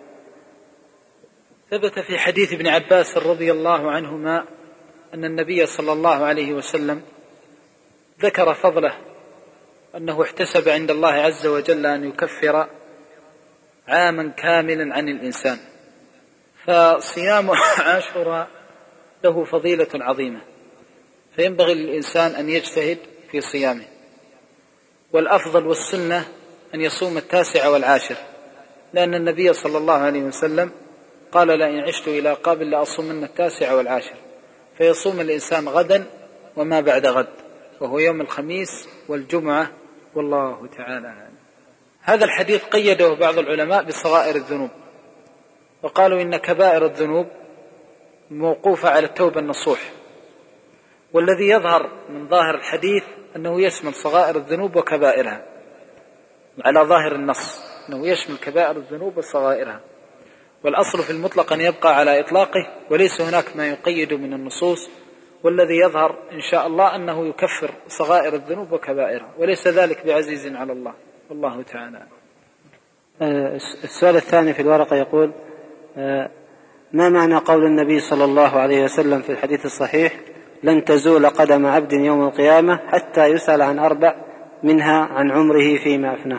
ثبت في حديث ابن عباس رضي الله عنهما أن النبي صلى الله عليه وسلم ذكر فضله أنه احتسب عند الله عز وجل أن يكفر عاما كاملا عن الإنسان. فصيام عاشوراء له فضيلة عظيمة، فينبغي للإنسان أن يجتهد في صيامه. والأفضل والسنة أن يصوم التاسع والعاشر، لأن النبي صلى الله عليه وسلم قال لئن عشت إلى قابل لأصومن التاسع والعاشر. فيصوم الإنسان غدا وما بعد غد، وهو يوم الخميس والجمعة. والله تعالى أعلم. هذا الحديث قيده بعض العلماء بصغائر الذنوب، وقالوا إن كبائر الذنوب موقوفة على التوبة النصوح، والذي يظهر من ظاهر الحديث أنه يشمل صغائر الذنوب وكبائرها، على ظاهر النص أنه يشمل كبائر الذنوب وصغائرها. والأصل في المطلق أن يبقى على إطلاقه، وليس هناك ما يقيد من النصوص. والذي يظهر إن شاء الله أنه يكفر صغائر الذنوب وكبائرها، وليس ذلك بعزيز على الله. والله تعالى. السؤال الثاني في الورقة يقول: ما معنى قول النبي صلى الله عليه وسلم في الحديث الصحيح: لن تزول قدم عبد يوم القيامة حتى يسأل عن أربع، منها عن عمره فيما أفناه.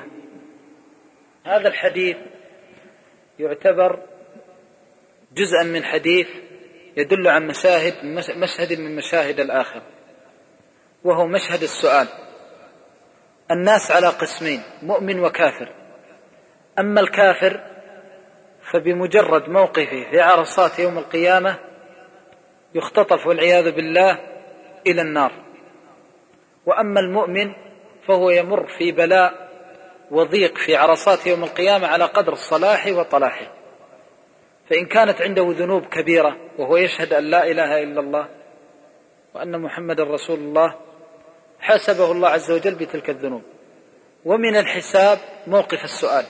هذا الحديث يعتبر جزءا من حديث يدل عن مشاهد مشهد من مشاهد الآخرة، وهو مشهد السؤال. الناس على قسمين، مؤمن وكافر. أما الكافر فبمجرد موقفه في عرصات يوم القيامة يختطف والعياذ بالله إلى النار، وأما المؤمن فهو يمر في بلاء وضيق في عرصات يوم القيامة على قدر الصلاح وطلاحه. فإن كانت عنده ذنوب كبيرة وهو يشهد أن لا إله إلا الله وأن محمد رسول الله، حاسبه الله عز وجل بتلك الذنوب. ومن الحساب موقف السؤال.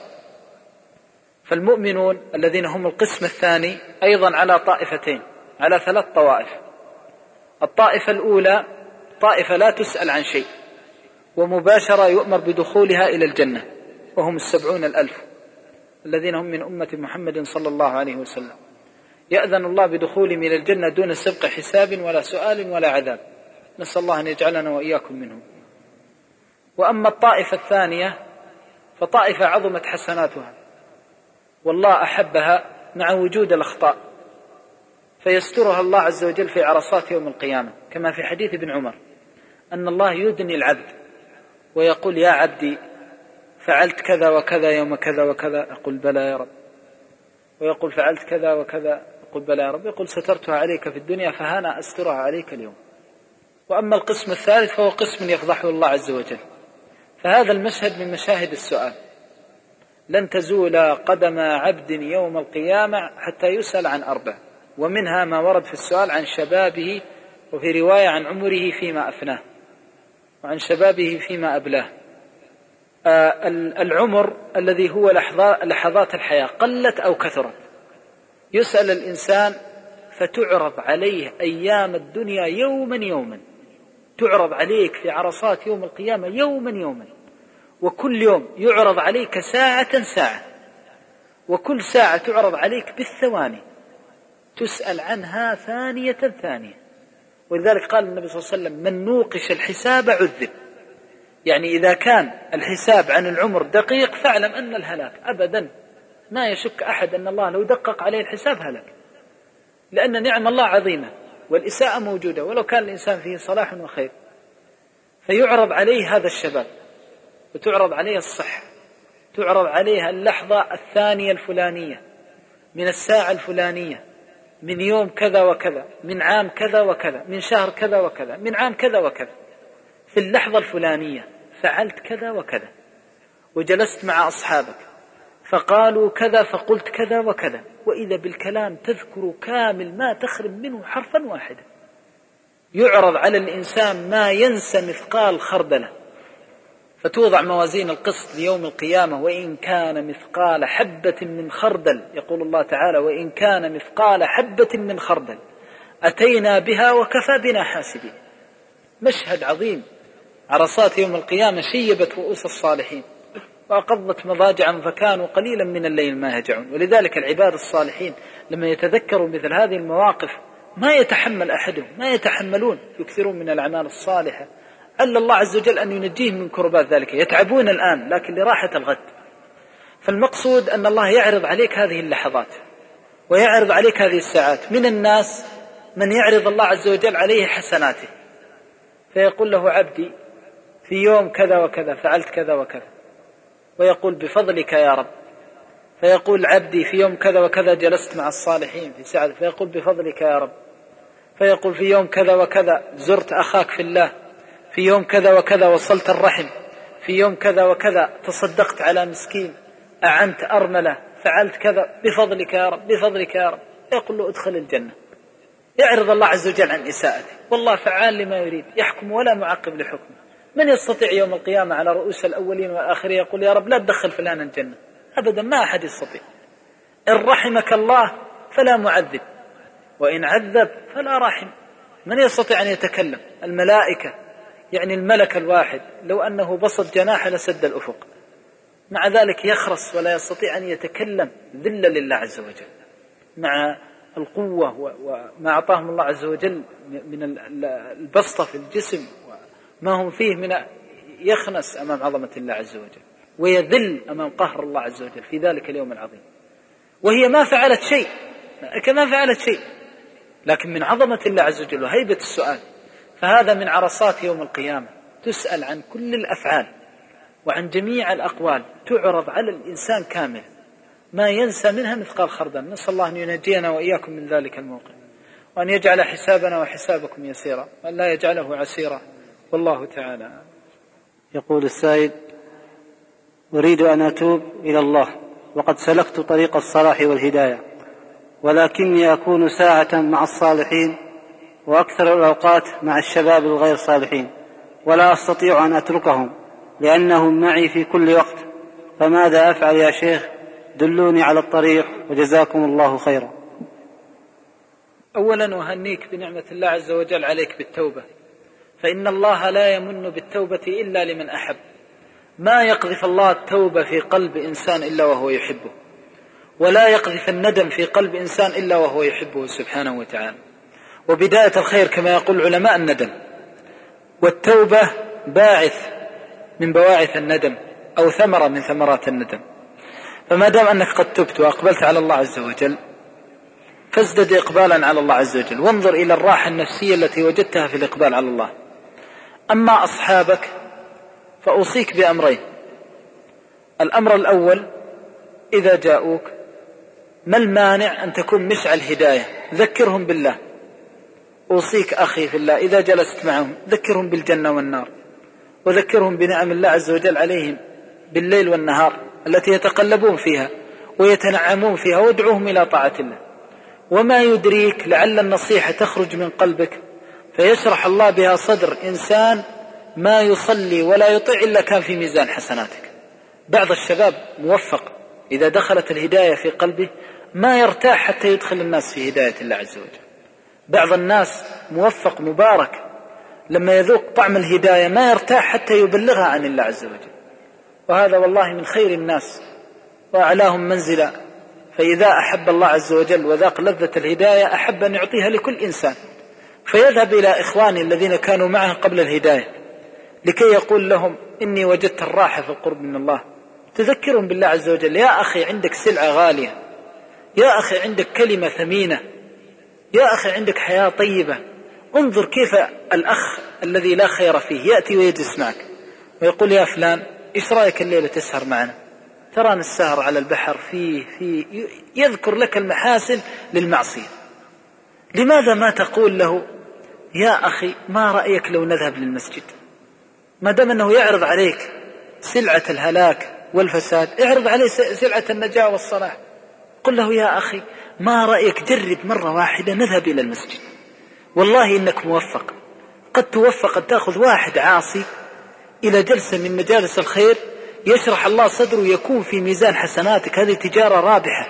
فالمؤمنون الذين هم القسم الثاني أيضا على طائفتين، على ثلاث طوائف. الطائفة الأولى طائفة لا تسأل عن شيء ومباشرة يؤمر بدخولها إلى الجنة، وهم السبعون الألف الذين هم من أمة محمد صلى الله عليه وسلم، يأذن الله بدخولهم إلى الجنة دون سبق حساب ولا سؤال ولا عذاب. نسأل الله أن يجعلنا وإياكم منهم. وأما الطائفة الثانية فطائفة عظمت حسناتها والله أحبها مع وجود الأخطاء، فيسترها الله عز وجل في عرصات يوم القيامة، كما في حديث ابن عمر أن الله يدني العبد ويقول: يا عبدي فعلت كذا وكذا يوم كذا وكذا، أقول: بلى يا رب. ويقول: فعلت كذا وكذا، أقول: بلى يا رب. يقول: سترتها عليك في الدنيا فهانا أسترها عليك اليوم. وأما القسم الثالث فهو قسم يفضحه الله عز وجل. فهذا المشهد من مشاهد السؤال. لن تزول قدم عبد يوم القيامة حتى يسأل عن أربع، ومنها ما ورد في السؤال عن شبابه، وفي رواية عن عمره فيما أفناه، وعن شبابه فيما أبلاه. آه العمر الذي هو لحظات الحياة قلت أو كثرت. يسأل الإنسان فتعرض عليه أيام الدنيا يوما يوما، تعرض عليك في عرصات يوم القيامة يوما يوما، وكل يوم يعرض عليك ساعة ساعة، وكل ساعة تعرض عليك بالثواني، تسأل عنها ثانية ثانية. ولذلك قال النبي صلى الله عليه وسلم: من نوقش الحساب عذب. يعني إذا كان الحساب عن العمر دقيق فاعلم أن الهلاك أبدا ما يشك أحد أن الله لو دقق عليه الحساب هلك، لأن نعم الله عظيمة والإساءة موجودة ولو كان الإنسان فيه صلاح وخير. فيعرض عليه هذا الشباب، وتعرض عليه الصحة، تعرض عليه اللحظة الثانية الفلانية من الساعة الفلانية من يوم كذا وكذا من عام كذا وكذا من شهر كذا وكذا من عام كذا وكذا، في اللحظة الفلانية فعلت كذا وكذا، وجلست مع أصحابك فقالوا كذا فقلت كذا وكذا، وإذا بالكلام تذكر كامل ما تخرم منه حرفا واحدا. يعرض على الإنسان ما ينسى مثقال خردلة، فتوضع موازين القسط ليوم القيامة وإن كان مثقال حبة من خردل. يقول الله تعالى: وإن كان مثقال حبة من خردل أتينا بها وكفى بنا حاسبين. مشهد عظيم. عرصات يوم القيامة شيبت رؤوس الصالحين وأقضت مضاجعا فكانوا قليلا من الليل ما يهجعون. ولذلك العباد الصالحين لما يتذكروا مثل هذه المواقف ما يتحمل أحدهم، ما يتحملون، يكثرون من الأعمال الصالحة، ألا الله عز وجل أن ينجيهم من كربات ذلك. يتعبون الآن لكن لراحة الغد. فالمقصود أن الله يعرض عليك هذه اللحظات ويعرض عليك هذه الساعات. من الناس من يعرض الله عز وجل عليه حسناته فيقول له: عبدي في يوم كذا وكذا فعلت كذا وكذا، ويقول: بفضلك يا رب. فيقول: عبدي في يوم كذا وكذا جلست مع الصالحين في سعادة، فيقول: بفضلك يا رب. فيقول: في يوم كذا وكذا زرت أخاك في الله، في يوم كذا وكذا وصلت الرحم، في يوم كذا وكذا تصدقت على مسكين، أعنت أرملة، فعلت كذا، بفضلك يا رب، بفضلك يا رب. يقول له: ادخل الجنة. يعرض الله عز وجل عن إساءته، والله فعال لما يريد، يحكم ولا معقب لحكمه. من يستطيع يوم القيامة على رؤوس الأولين والآخرين يقول: يا رب لا تدخل فلانا الجنة؟ أبدا، ما أحد يستطيع. إن رحمك الله فلا معذب، وإن عذب فلا راحم. من يستطيع أن يتكلم؟ الملائكة، يعني الملك الواحد لو أنه بسط جناح لسد الأفق، مع ذلك يخرس ولا يستطيع أن يتكلم ذلا لله عز وجل، مع القوة وما أعطاهم الله عز وجل من البسطة في الجسم وما هم فيه من يخنس أمام عظمة الله عز وجل ويذل أمام قهر الله عز وجل في ذلك اليوم العظيم، وهي ما فعلت شيء كما فعلت شيء، لكن من عظمة الله عز وجل وهيبة السؤال. فهذا من عرصات يوم القيامة، تسأل عن كل الأفعال وعن جميع الأقوال، تعرض على الإنسان كامل ما ينسى منها مثقال خردل. نسأل الله أن ينجينا وإياكم من ذلك الموقف، وأن يجعل حسابنا وحسابكم يسيرا، وأن لا يجعله عسيرا، والله تعالى. يقول السائل: أريد أن أتوب إلى الله وقد سلكت طريق الصلاح والهداية، ولكني أكون ساعة مع الصالحين وأكثر الأوقات مع الشباب الغير صالحين، ولا أستطيع أن أتركهم لأنهم معي في كل وقت، فماذا أفعل يا شيخ؟ دلوني على الطريق وجزاكم الله خيرا. أولا أهنيك بنعمة الله عز وجل عليك بالتوبة، فإن الله لا يمن بالتوبة إلا لمن أحب. ما يقذف الله التوبة في قلب إنسان إلا وهو يحبه، ولا يقذف الندم في قلب إنسان إلا وهو يحبه سبحانه وتعالى. وبداية الخير كما يقول علماء الندم، والتوبة باعث من بواعث الندم أو ثمرة من ثمرات الندم. فما دام أنك قد تبت وأقبلت على الله عز وجل فازدد إقبالا على الله عز وجل، وانظر إلى الراحة النفسية التي وجدتها في الإقبال على الله. أما أصحابك فأوصيك بأمرين: الأمر الأول، إذا جاءوك ما المانع أن تكون مشعل هداية، ذكرهم بالله. أوصيك أخي في الله إذا جلست معهم ذكرهم بالجنة والنار، وذكرهم بنعم الله عز وجل عليهم بالليل والنهار التي يتقلبون فيها ويتنعمون فيها، وادعوهم إلى طاعة الله. وما يدريك لعل النصيحة تخرج من قلبك فيشرح الله بها صدر إنسان ما يصلي ولا يطيع إلا كان في ميزان حسناتك. بعض الشباب موفق إذا دخلت الهداية في قلبه ما يرتاح حتى يدخل الناس في هداية الله عز وجل. بعض الناس موفق مبارك لما يذوق طعم الهداية ما يرتاح حتى يبلغها عن الله عز وجل، وهذا والله من خير الناس وأعلاهم منزلا. فإذا أحب الله عز وجل وذاق لذة الهداية أحب أن يعطيها لكل إنسان، فيذهب إلى إخواني الذين كانوا معه قبل الهداية لكي يقول لهم: إني وجدت الراحة في القرب من الله. تذكرهم بالله عز وجل: يا أخي عندك سلعة غالية، يا أخي عندك كلمة ثمينة، يا أخي عندك حياة طيبة. انظر كيف الأخ الذي لا خير فيه يأتي ويجلس معك ويقول: يا فلان إيش رأيك الليلة تسهر معنا؟ ترانا السهر على البحر فيه فيه يذكر لك المحاسن للمعصية. لماذا ما تقول له: يا أخي ما رأيك لو نذهب للمسجد؟ ما دام أنه يعرض عليك سلعة الهلاك والفساد، اعرض عليه سلعة النجاة والصلاح. قل له: يا أخي ما رأيك جرب مرة واحدة نذهب إلى المسجد، والله إنك موفق. قد توفق أن تأخذ واحد عاصي إلى جلسة من مجالس الخير يشرح الله صدره يكون في ميزان حسناتك، هذه تجارة رابحة.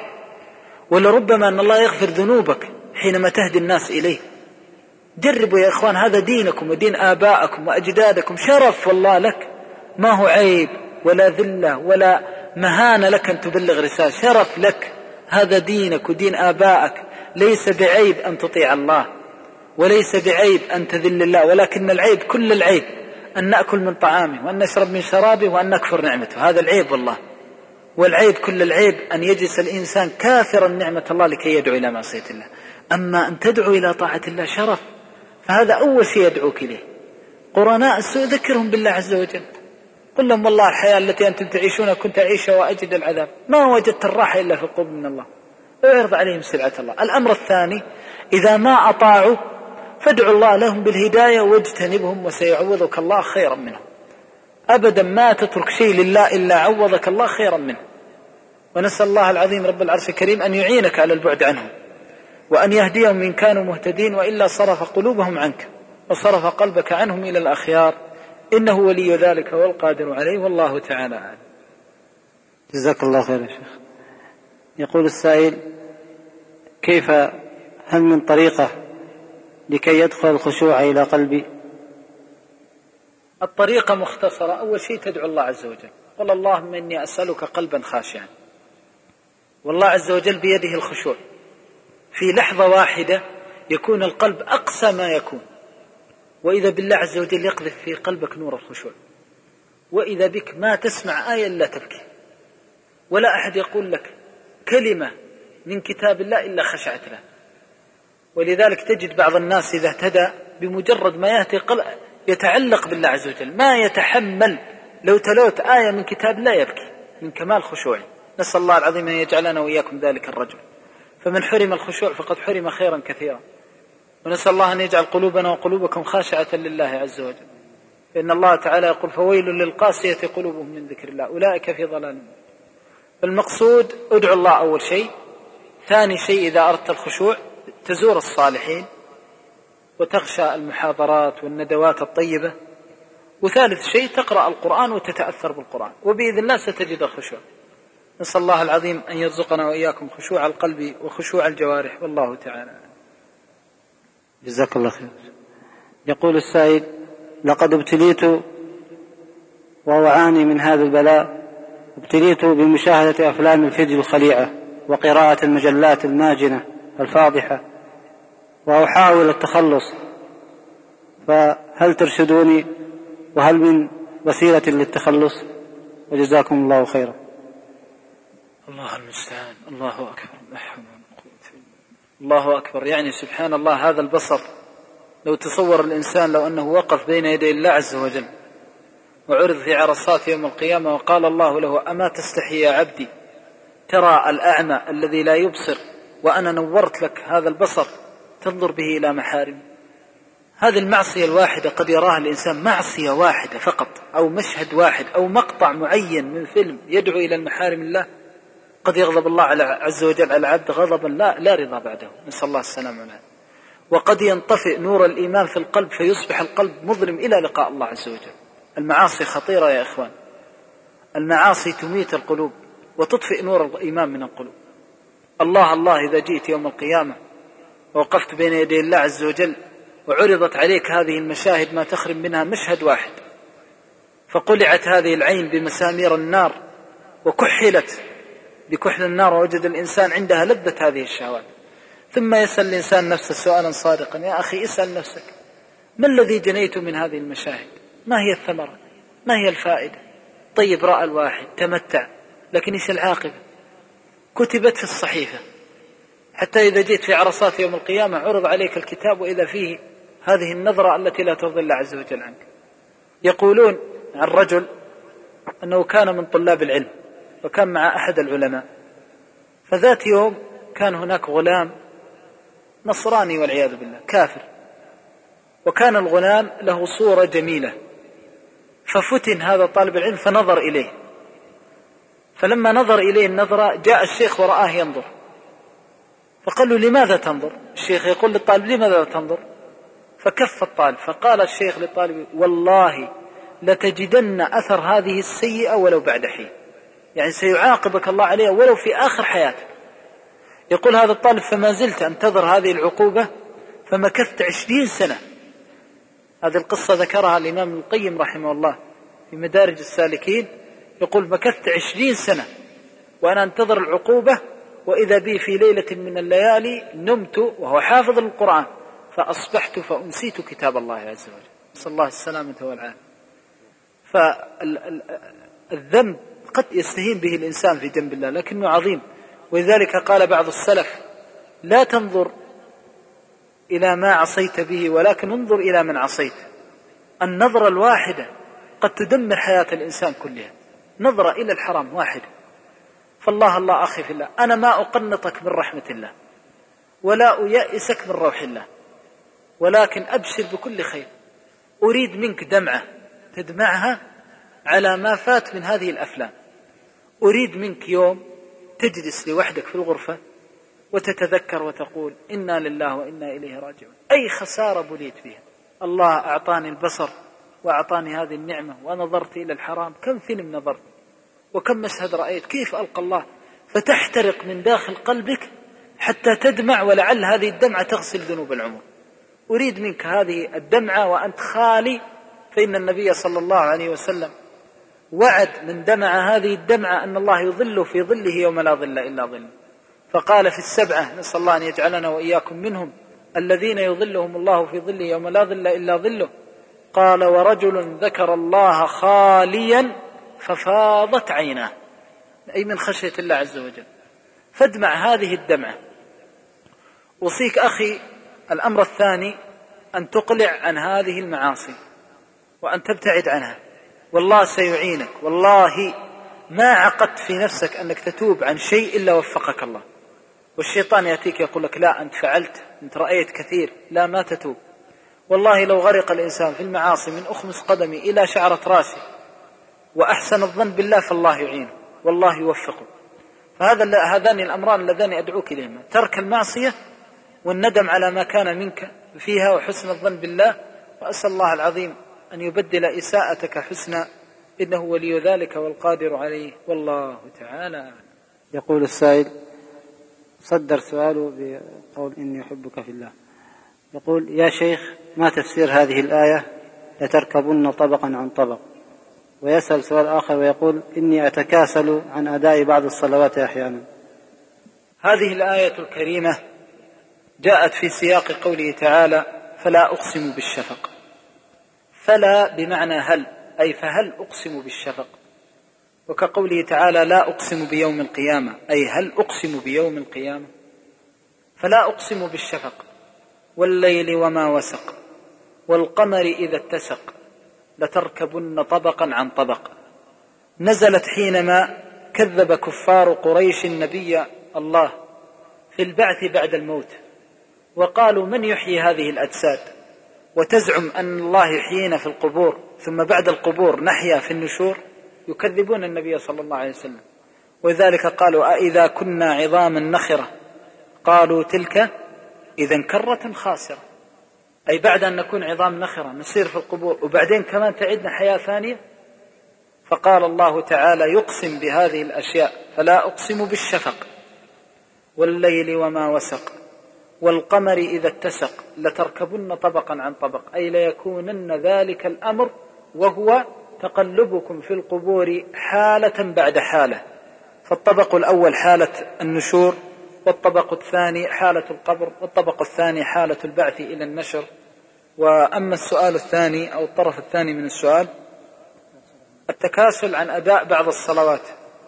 ولربما أن الله يغفر ذنوبك حينما تهدي الناس إليه. جربوا يا إخوان، هذا دينكم ودين آبائكم وأجدادكم، شرف والله لك، ما هو عيب ولا ذلة ولا مهانة لك أن تبلغ رسالة، شرف لك. هذا دينك ودين آبائك، ليس بعيب أن تطيع الله وليس بعيب أن تذل الله، ولكن العيب كل العيب أن نأكل من طعامه وأن نشرب من شرابه وأن نكفر نعمته، هذا العيب والله. والعيب كل العيب أن يجلس الإنسان كافرا نعمة الله لكي يدعو إلى معصية الله. أما أن تدعو إلى طاعة الله شرف، فهذا أول شيء يدعوك إليه. قرناء السوء ذكرهم بالله عز وجل، قل لهم: والله الحياة التي أنتم تعيشونها كنت أعيشها وأجد العذاب، ما وجدت الراحة إلا في القرب من الله. اعرض عليهم سلعة الله. الأمر الثاني: إذا ما أطاعوا فادعوا الله لهم بالهداية واجتنبهم وسيعوضك الله خيرا منهم. أبدا ما تترك شيء لله إلا عوضك الله خيرا منه. ونسأل الله العظيم رب العرش الكريم أن يعينك على البعد عنهم، وأن يهديهم إن كانوا مهتدين، وإلا صرف قلوبهم عنك وصرف قلبك عنهم إلى الأخيار، إنه ولي ذلك والقادر عليه، والله تعالى أعلم. جزاك الله خير يا شيخ. يقول السائل: كيف هل من طريقة لكي يدخل الخشوع إلى قلبي؟ الطريقة مختصرة. أول شيء تدعو الله عز وجل، قل: اللهم إني أسألك قلبا خاشعا. والله عز وجل بيده الخشوع، في لحظة واحدة يكون القلب أقسى ما يكون، وإذا بالله عز وجل يقذف في قلبك نور الخشوع. وإذا بك ما تسمع آية إلا تبكي، ولا أحد يقول لك كلمة من كتاب الله إلا خشعت له. ولذلك تجد بعض الناس إذا اهتدى بمجرد ما يأتي يتعلق بالله عز وجل، ما يتحمل لو تلوت آية من كتاب الله يبكي من كمال خشوعه. نسأل الله العظيم أن يجعلنا وإياكم ذلك الرجل. فمن حرم الخشوع فقد حرم خيرا كثيرا. ونسأل الله أن يجعل قلوبنا وقلوبكم خاشعة لله عز وجل، فإن الله تعالى يقول فويل للقاسية قلوبهم من ذكر الله أولئك في ضلال. فالمقصود ادعو الله أول شيء. ثاني شيء إذا أردت الخشوع تزور الصالحين وتغشى المحاضرات والندوات الطيبة. وثالث شيء تقرأ القرآن وتتأثر بالقرآن، وبإذن الله ستجد الخشوع. نسأل الله العظيم أن يرزقنا وإياكم خشوع القلب وخشوع الجوارح، والله تعالى. جزاك الله خير. يقول السائل: لقد ابتليت وأعاني من هذا البلاء، ابتليت بمشاهدة أفلام الفيديو الخليعة وقراءة المجلات الماجنة الفاضحة، وأحاول التخلص، فهل ترشدوني؟ وهل من وسيلة للتخلص؟ وجزاكم الله خيرا. الله المستعان. الله أكبر. الله أكبر. يعني سبحان الله، هذا البصر لو تصور الإنسان لو أنه وقف بين يدي الله عز وجل وعرض في عرصات يوم القيامة وقال الله له: أما تستحي يا عبدي ترى الأعمى الذي لا يبصر وأنا نورت لك هذا البصر تنظر به إلى محارم. هذه المعصية الواحدة قد يراها الإنسان، معصية واحدة فقط أو مشهد واحد أو مقطع معين من فيلم يدعو إلى المحارم الله، قد يغضب الله عز وجل على العبد غضبا لا, لا رضا بعده، نسأل الله السلامة والعافية. وقد ينطفئ نور الإيمان في القلب فيصبح القلب مظلم إلى لقاء الله عز وجل. المعاصي خطيرة يا إخوان، المعاصي تميت القلوب وتطفئ نور الإيمان من القلوب. الله الله إذا جئت يوم القيامة ووقفت بين يدي الله عز وجل وعرضت عليك هذه المشاهد ما تخرم منها مشهد واحد، فقلعت هذه العين بمسامير النار وكحلت بكحل النار، ووجد الإنسان عندها لذة هذه الشهوات، ثم يسأل الإنسان نفسه سؤالا صادقا: يا أخي اسأل نفسك ما الذي جنيت من هذه المشاهد؟ ما هي الثمرة؟ ما هي الفائدة؟ طيب رأى الواحد تمتع، لكن إيش العاقبة؟ كتبت في الصحيفة، حتى إذا جئت في عرصات يوم القيامة عرض عليك الكتاب وإذا فيه هذه النظرة التي لا ترضي الله عز وجل عنك. يقولون عن رجل أنه كان من طلاب العلم وكان مع أحد العلماء، فذات يوم كان هناك غلام نصراني والعياذ بالله كافر، وكان الغلام له صورة جميلة، ففتن هذا طالب العلم فنظر إليه، فلما نظر إليه النظرة جاء الشيخ ورآه ينظر، فقال له: لماذا تنظر؟ الشيخ يقول للطالب: لماذا تنظر؟ فكف الطالب، فقال الشيخ للطالب: والله لتجدن أثر هذه السيئة ولو بعد حين، يعني سيعاقبك الله عليها ولو في آخر حياتك. يقول هذا الطالب: فما زلت أنتظر هذه العقوبة فمكثت عشرين سنة. هذه القصة ذكرها الإمام ابن القيم رحمه الله في مدارج السالكين، يقول: مكثت عشرين سنة وأنا أنتظر العقوبة، وإذا بي في ليلة من الليالي نمت وهو حافظ القرآن فأصبحت فأنسيت كتاب الله عز وجل، نسأل الله السلامة والعافية. فالذنب قد يستهين به الإنسان في جنب الله لكنه عظيم، ولذلك قال بعض السلف: لا تنظر إلى ما عصيت به ولكن انظر إلى من عصيت. النظرة الواحدة قد تدمر حياة الإنسان كلها، نظرة إلى الحرام واحدة. فالله الله أخي في الله، أنا ما أقنطك من رحمة الله ولا أيأسك من روح الله، ولكن أبشر بكل خير. أريد منك دمعة تدمعها على ما فات من هذه الأفلام. أريد منك يوم تجلس لوحدك في الغرفة وتتذكر وتقول: إنا لله وإنا إليه راجعون. أي خسارة بليت فيها، الله أعطاني البصر وأعطاني هذه النعمة ونظرت إلى الحرام، كم فيلم نظرت وكم مشهد رأيت، كيف ألقى الله؟ فتحترق من داخل قلبك حتى تدمع، ولعل هذه الدمعة تغسل ذنوب العمر. أريد منك هذه الدمعة وأنت خالي، فإن النبي صلى الله عليه وسلم وعد من دمع هذه الدمعة أن الله يظل في ظله يوم لا ظل إلا ظله، فقال في السبعة، نسأل الله أن يجعلنا وإياكم منهم، الذين يظلهم الله في ظله يوم لا ظل إلا ظله، قال ورجل ذكر الله خاليا ففاضت عيناه، أي من خشية الله عز وجل. فادمع هذه الدمعة. أوصيك أخي الأمر الثاني أن تقلع عن هذه المعاصي وأن تبتعد عنها، والله سيعينك. والله ما عقدت في نفسك أنك تتوب عن شيء إلا وفقك الله. والشيطان يأتيك يقول لك لا أنت فعلت، أنت رأيت كثير، لا ما تتوب. والله لو غرق الإنسان في المعاصي من أخمص قدمي إلى شعرة راسي وأحسن الظن بالله فالله يعينه والله يوفقه. فهذا هذان الأمران اللذان أدعوك إليهما، ترك المعصية والندم على ما كان منك فيها وحسن الظن بالله. وأسأل الله العظيم أن يبدل إساءتك حسنا، إنه ولي ذلك والقادر عليه، والله تعالى. يقول السائل صدر سؤاله بقول إني أحبك في الله، يقول يا شيخ ما تفسير هذه الآية لتركبن طبقا عن طبق؟ ويسأل سؤال آخر ويقول إني أتكاسل عن أداء بعض الصلوات أحيانا. هذه الآية الكريمة جاءت في سياق قوله تعالى فلا أقسم بالشفق. فلا بمعنى هل، أي فهل أقسم بالشفق، وكقوله تعالى لا أقسم بيوم القيامة، أي هل أقسم بيوم القيامة. فلا أقسم بالشفق والليل وما وسق والقمر إذا اتسق لتركبن طبقا عن طبق. نزلت حينما كذب كفار قريش النبي الله في البعث بعد الموت، وقالوا من يحيي هذه الأجساد، وتزعم أن الله يحيينا في القبور ثم بعد القبور نحيا في النشور. يكذبون النبي صلى الله عليه وسلم. وذلك قالوا أئذا كنا عظاما نخرة قالوا تلك إذا كرة خاسرة، أي بعد أن نكون عظام نخرة نصير في القبور وبعدين كمان تعدنا حياة ثانية. فقال الله تعالى يقسم بهذه الأشياء فلا أقسم بالشفق والليل وما وسق والقمر إذا اتسق لتركبن طبقا عن طبق، أي ليكونن ذلك الأمر وهو تقلبكم في القبور حالة بعد حالة. فالطبق الأول حالة النشور، والطبق الثاني حالة القبر، والطبق الثاني حالة البعث إلى النشر. وأما السؤال الثاني أو الطرف الثاني من السؤال التكاسل عن أداء بعض الصلوات،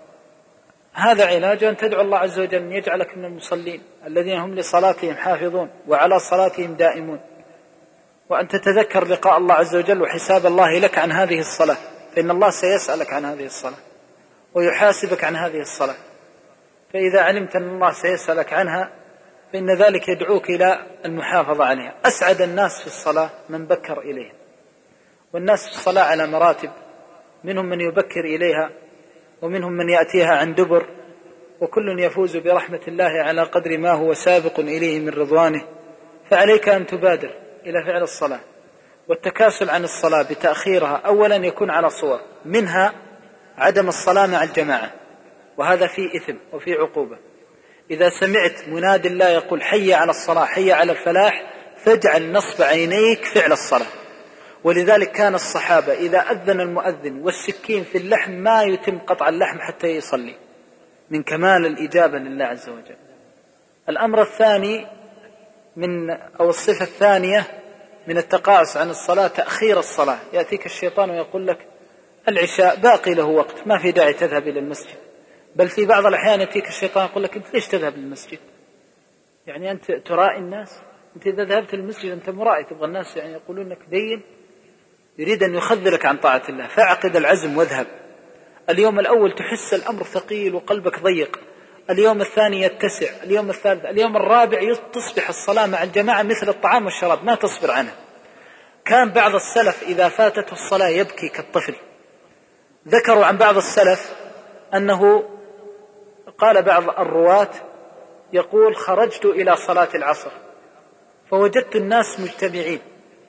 هذا علاج أن تدعو الله عز وجل أن يجعلك من المصلين الذين هم لصلاتهم حافظون وعلى صلاتهم دائمون، وأن تتذكر لقاء الله عز وجل وحساب الله لك عن هذه الصلاة، فإن الله سيسألك عن هذه الصلاة ويحاسبك عن هذه الصلاة. فإذا علمت أن الله سيسألك عنها فإن ذلك يدعوك إلى المحافظة عليها. أسعد الناس في الصلاة من بكر إليها، والناس في الصلاة على مراتب، منهم من يبكر إليها ومنهم من يأتيها عن دبر، وكل يفوز برحمة الله على قدر ما هو سابق إليه من رضوانه. فعليك أن تبادر إلى فعل الصلاة، والتكاسل عن الصلاة بتأخيرها أولا يكون على صور، منها عدم الصلاة مع الجماعة، وهذا فيه إثم وفيه عقوبة. إذا سمعت مناد الله يقول حي على الصلاة حي على الفلاح فاجعل نصب عينيك فعل الصلاة. ولذلك كان الصحابة إذا أذن المؤذن والسكين في اللحم ما يتم قطع اللحم حتى يصلي، من كمال الإجابة لله عز وجل. الأمر الثاني من أو الصفة الثانية من التقاعس عن الصلاة تأخير الصلاة. يأتيك الشيطان ويقول لك العشاء باقي له وقت ما في داعي تذهب إلى المسجد، بل في بعض الأحيان يأتيك الشيطان يقول لك أنت ليش تذهب للمسجد؟ يعني أنت ترائي الناس؟ أنت إذا ذهبت للمسجد أنت مرائي، تبغى الناس يعني يقولون لك دين، يريد أن يخذلك عن طاعة الله. فاعقد العزم واذهب. اليوم الأول تحس الأمر ثقيل وقلبك ضيق، اليوم الثاني يتسع، اليوم الثالث، اليوم الرابع تصبح الصلاة مع الجماعة مثل الطعام والشراب ما تصبر عنه. كان بعض السلف إذا فاتته الصلاة يبكي كالطفل. ذكروا عن بعض السلف أنه قال بعض الرواة يقول خرجت إلى صلاة العصر فوجدت الناس مجتمعين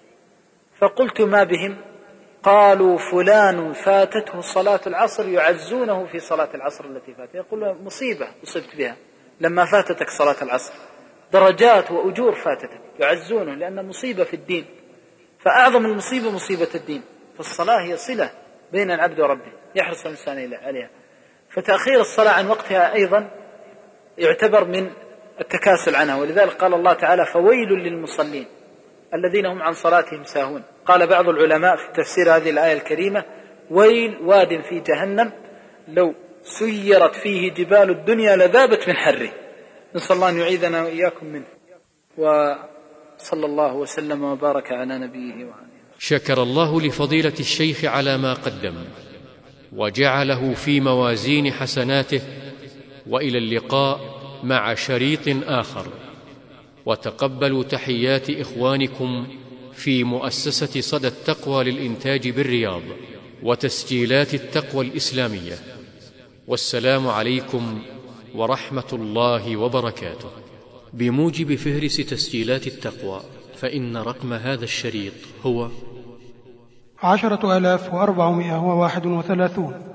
فقلت ما بهم؟ قالوا فلان فاتته صلاة العصر يعزونه في صلاة العصر التي فاتت. يقول مصيبة أصبت بها لما فاتتك صلاة العصر، درجات وأجور فاتتك يعزونه، لأن مصيبة في الدين، فأعظم المصيبة مصيبة الدين. فالصلاة هي صلة بين العبد وربه يحرص الإنسان عليها. فتأخير الصلاة عن وقتها أيضا يعتبر من التكاسل عنها. ولذلك قال الله تعالى فويل للمصلين، الذين هم عن صلاتهم ساهون. قال بعض العلماء في تفسير هذه الآية الكريمة: ويل واد في جهنم لو سيرت فيه جبال الدنيا لذابت من حره. نسأل الله أن يعيذنا وإياكم منه. وصلى الله وسلم وبارك على نبيه وآله. شكر الله لفضيلة الشيخ على ما قدم وجعله في موازين حسناته، وإلى اللقاء مع شريط آخر. وتقبلوا تحيات إخوانكم في مؤسسة صدى التقوى للإنتاج بالرياض وتسجيلات التقوى الإسلامية. والسلام عليكم ورحمة الله وبركاته. بموجب فهرس تسجيلات التقوى، فإن رقم هذا الشريط هو عشرة آلاف وأربعمائة وواحد وثلاثون.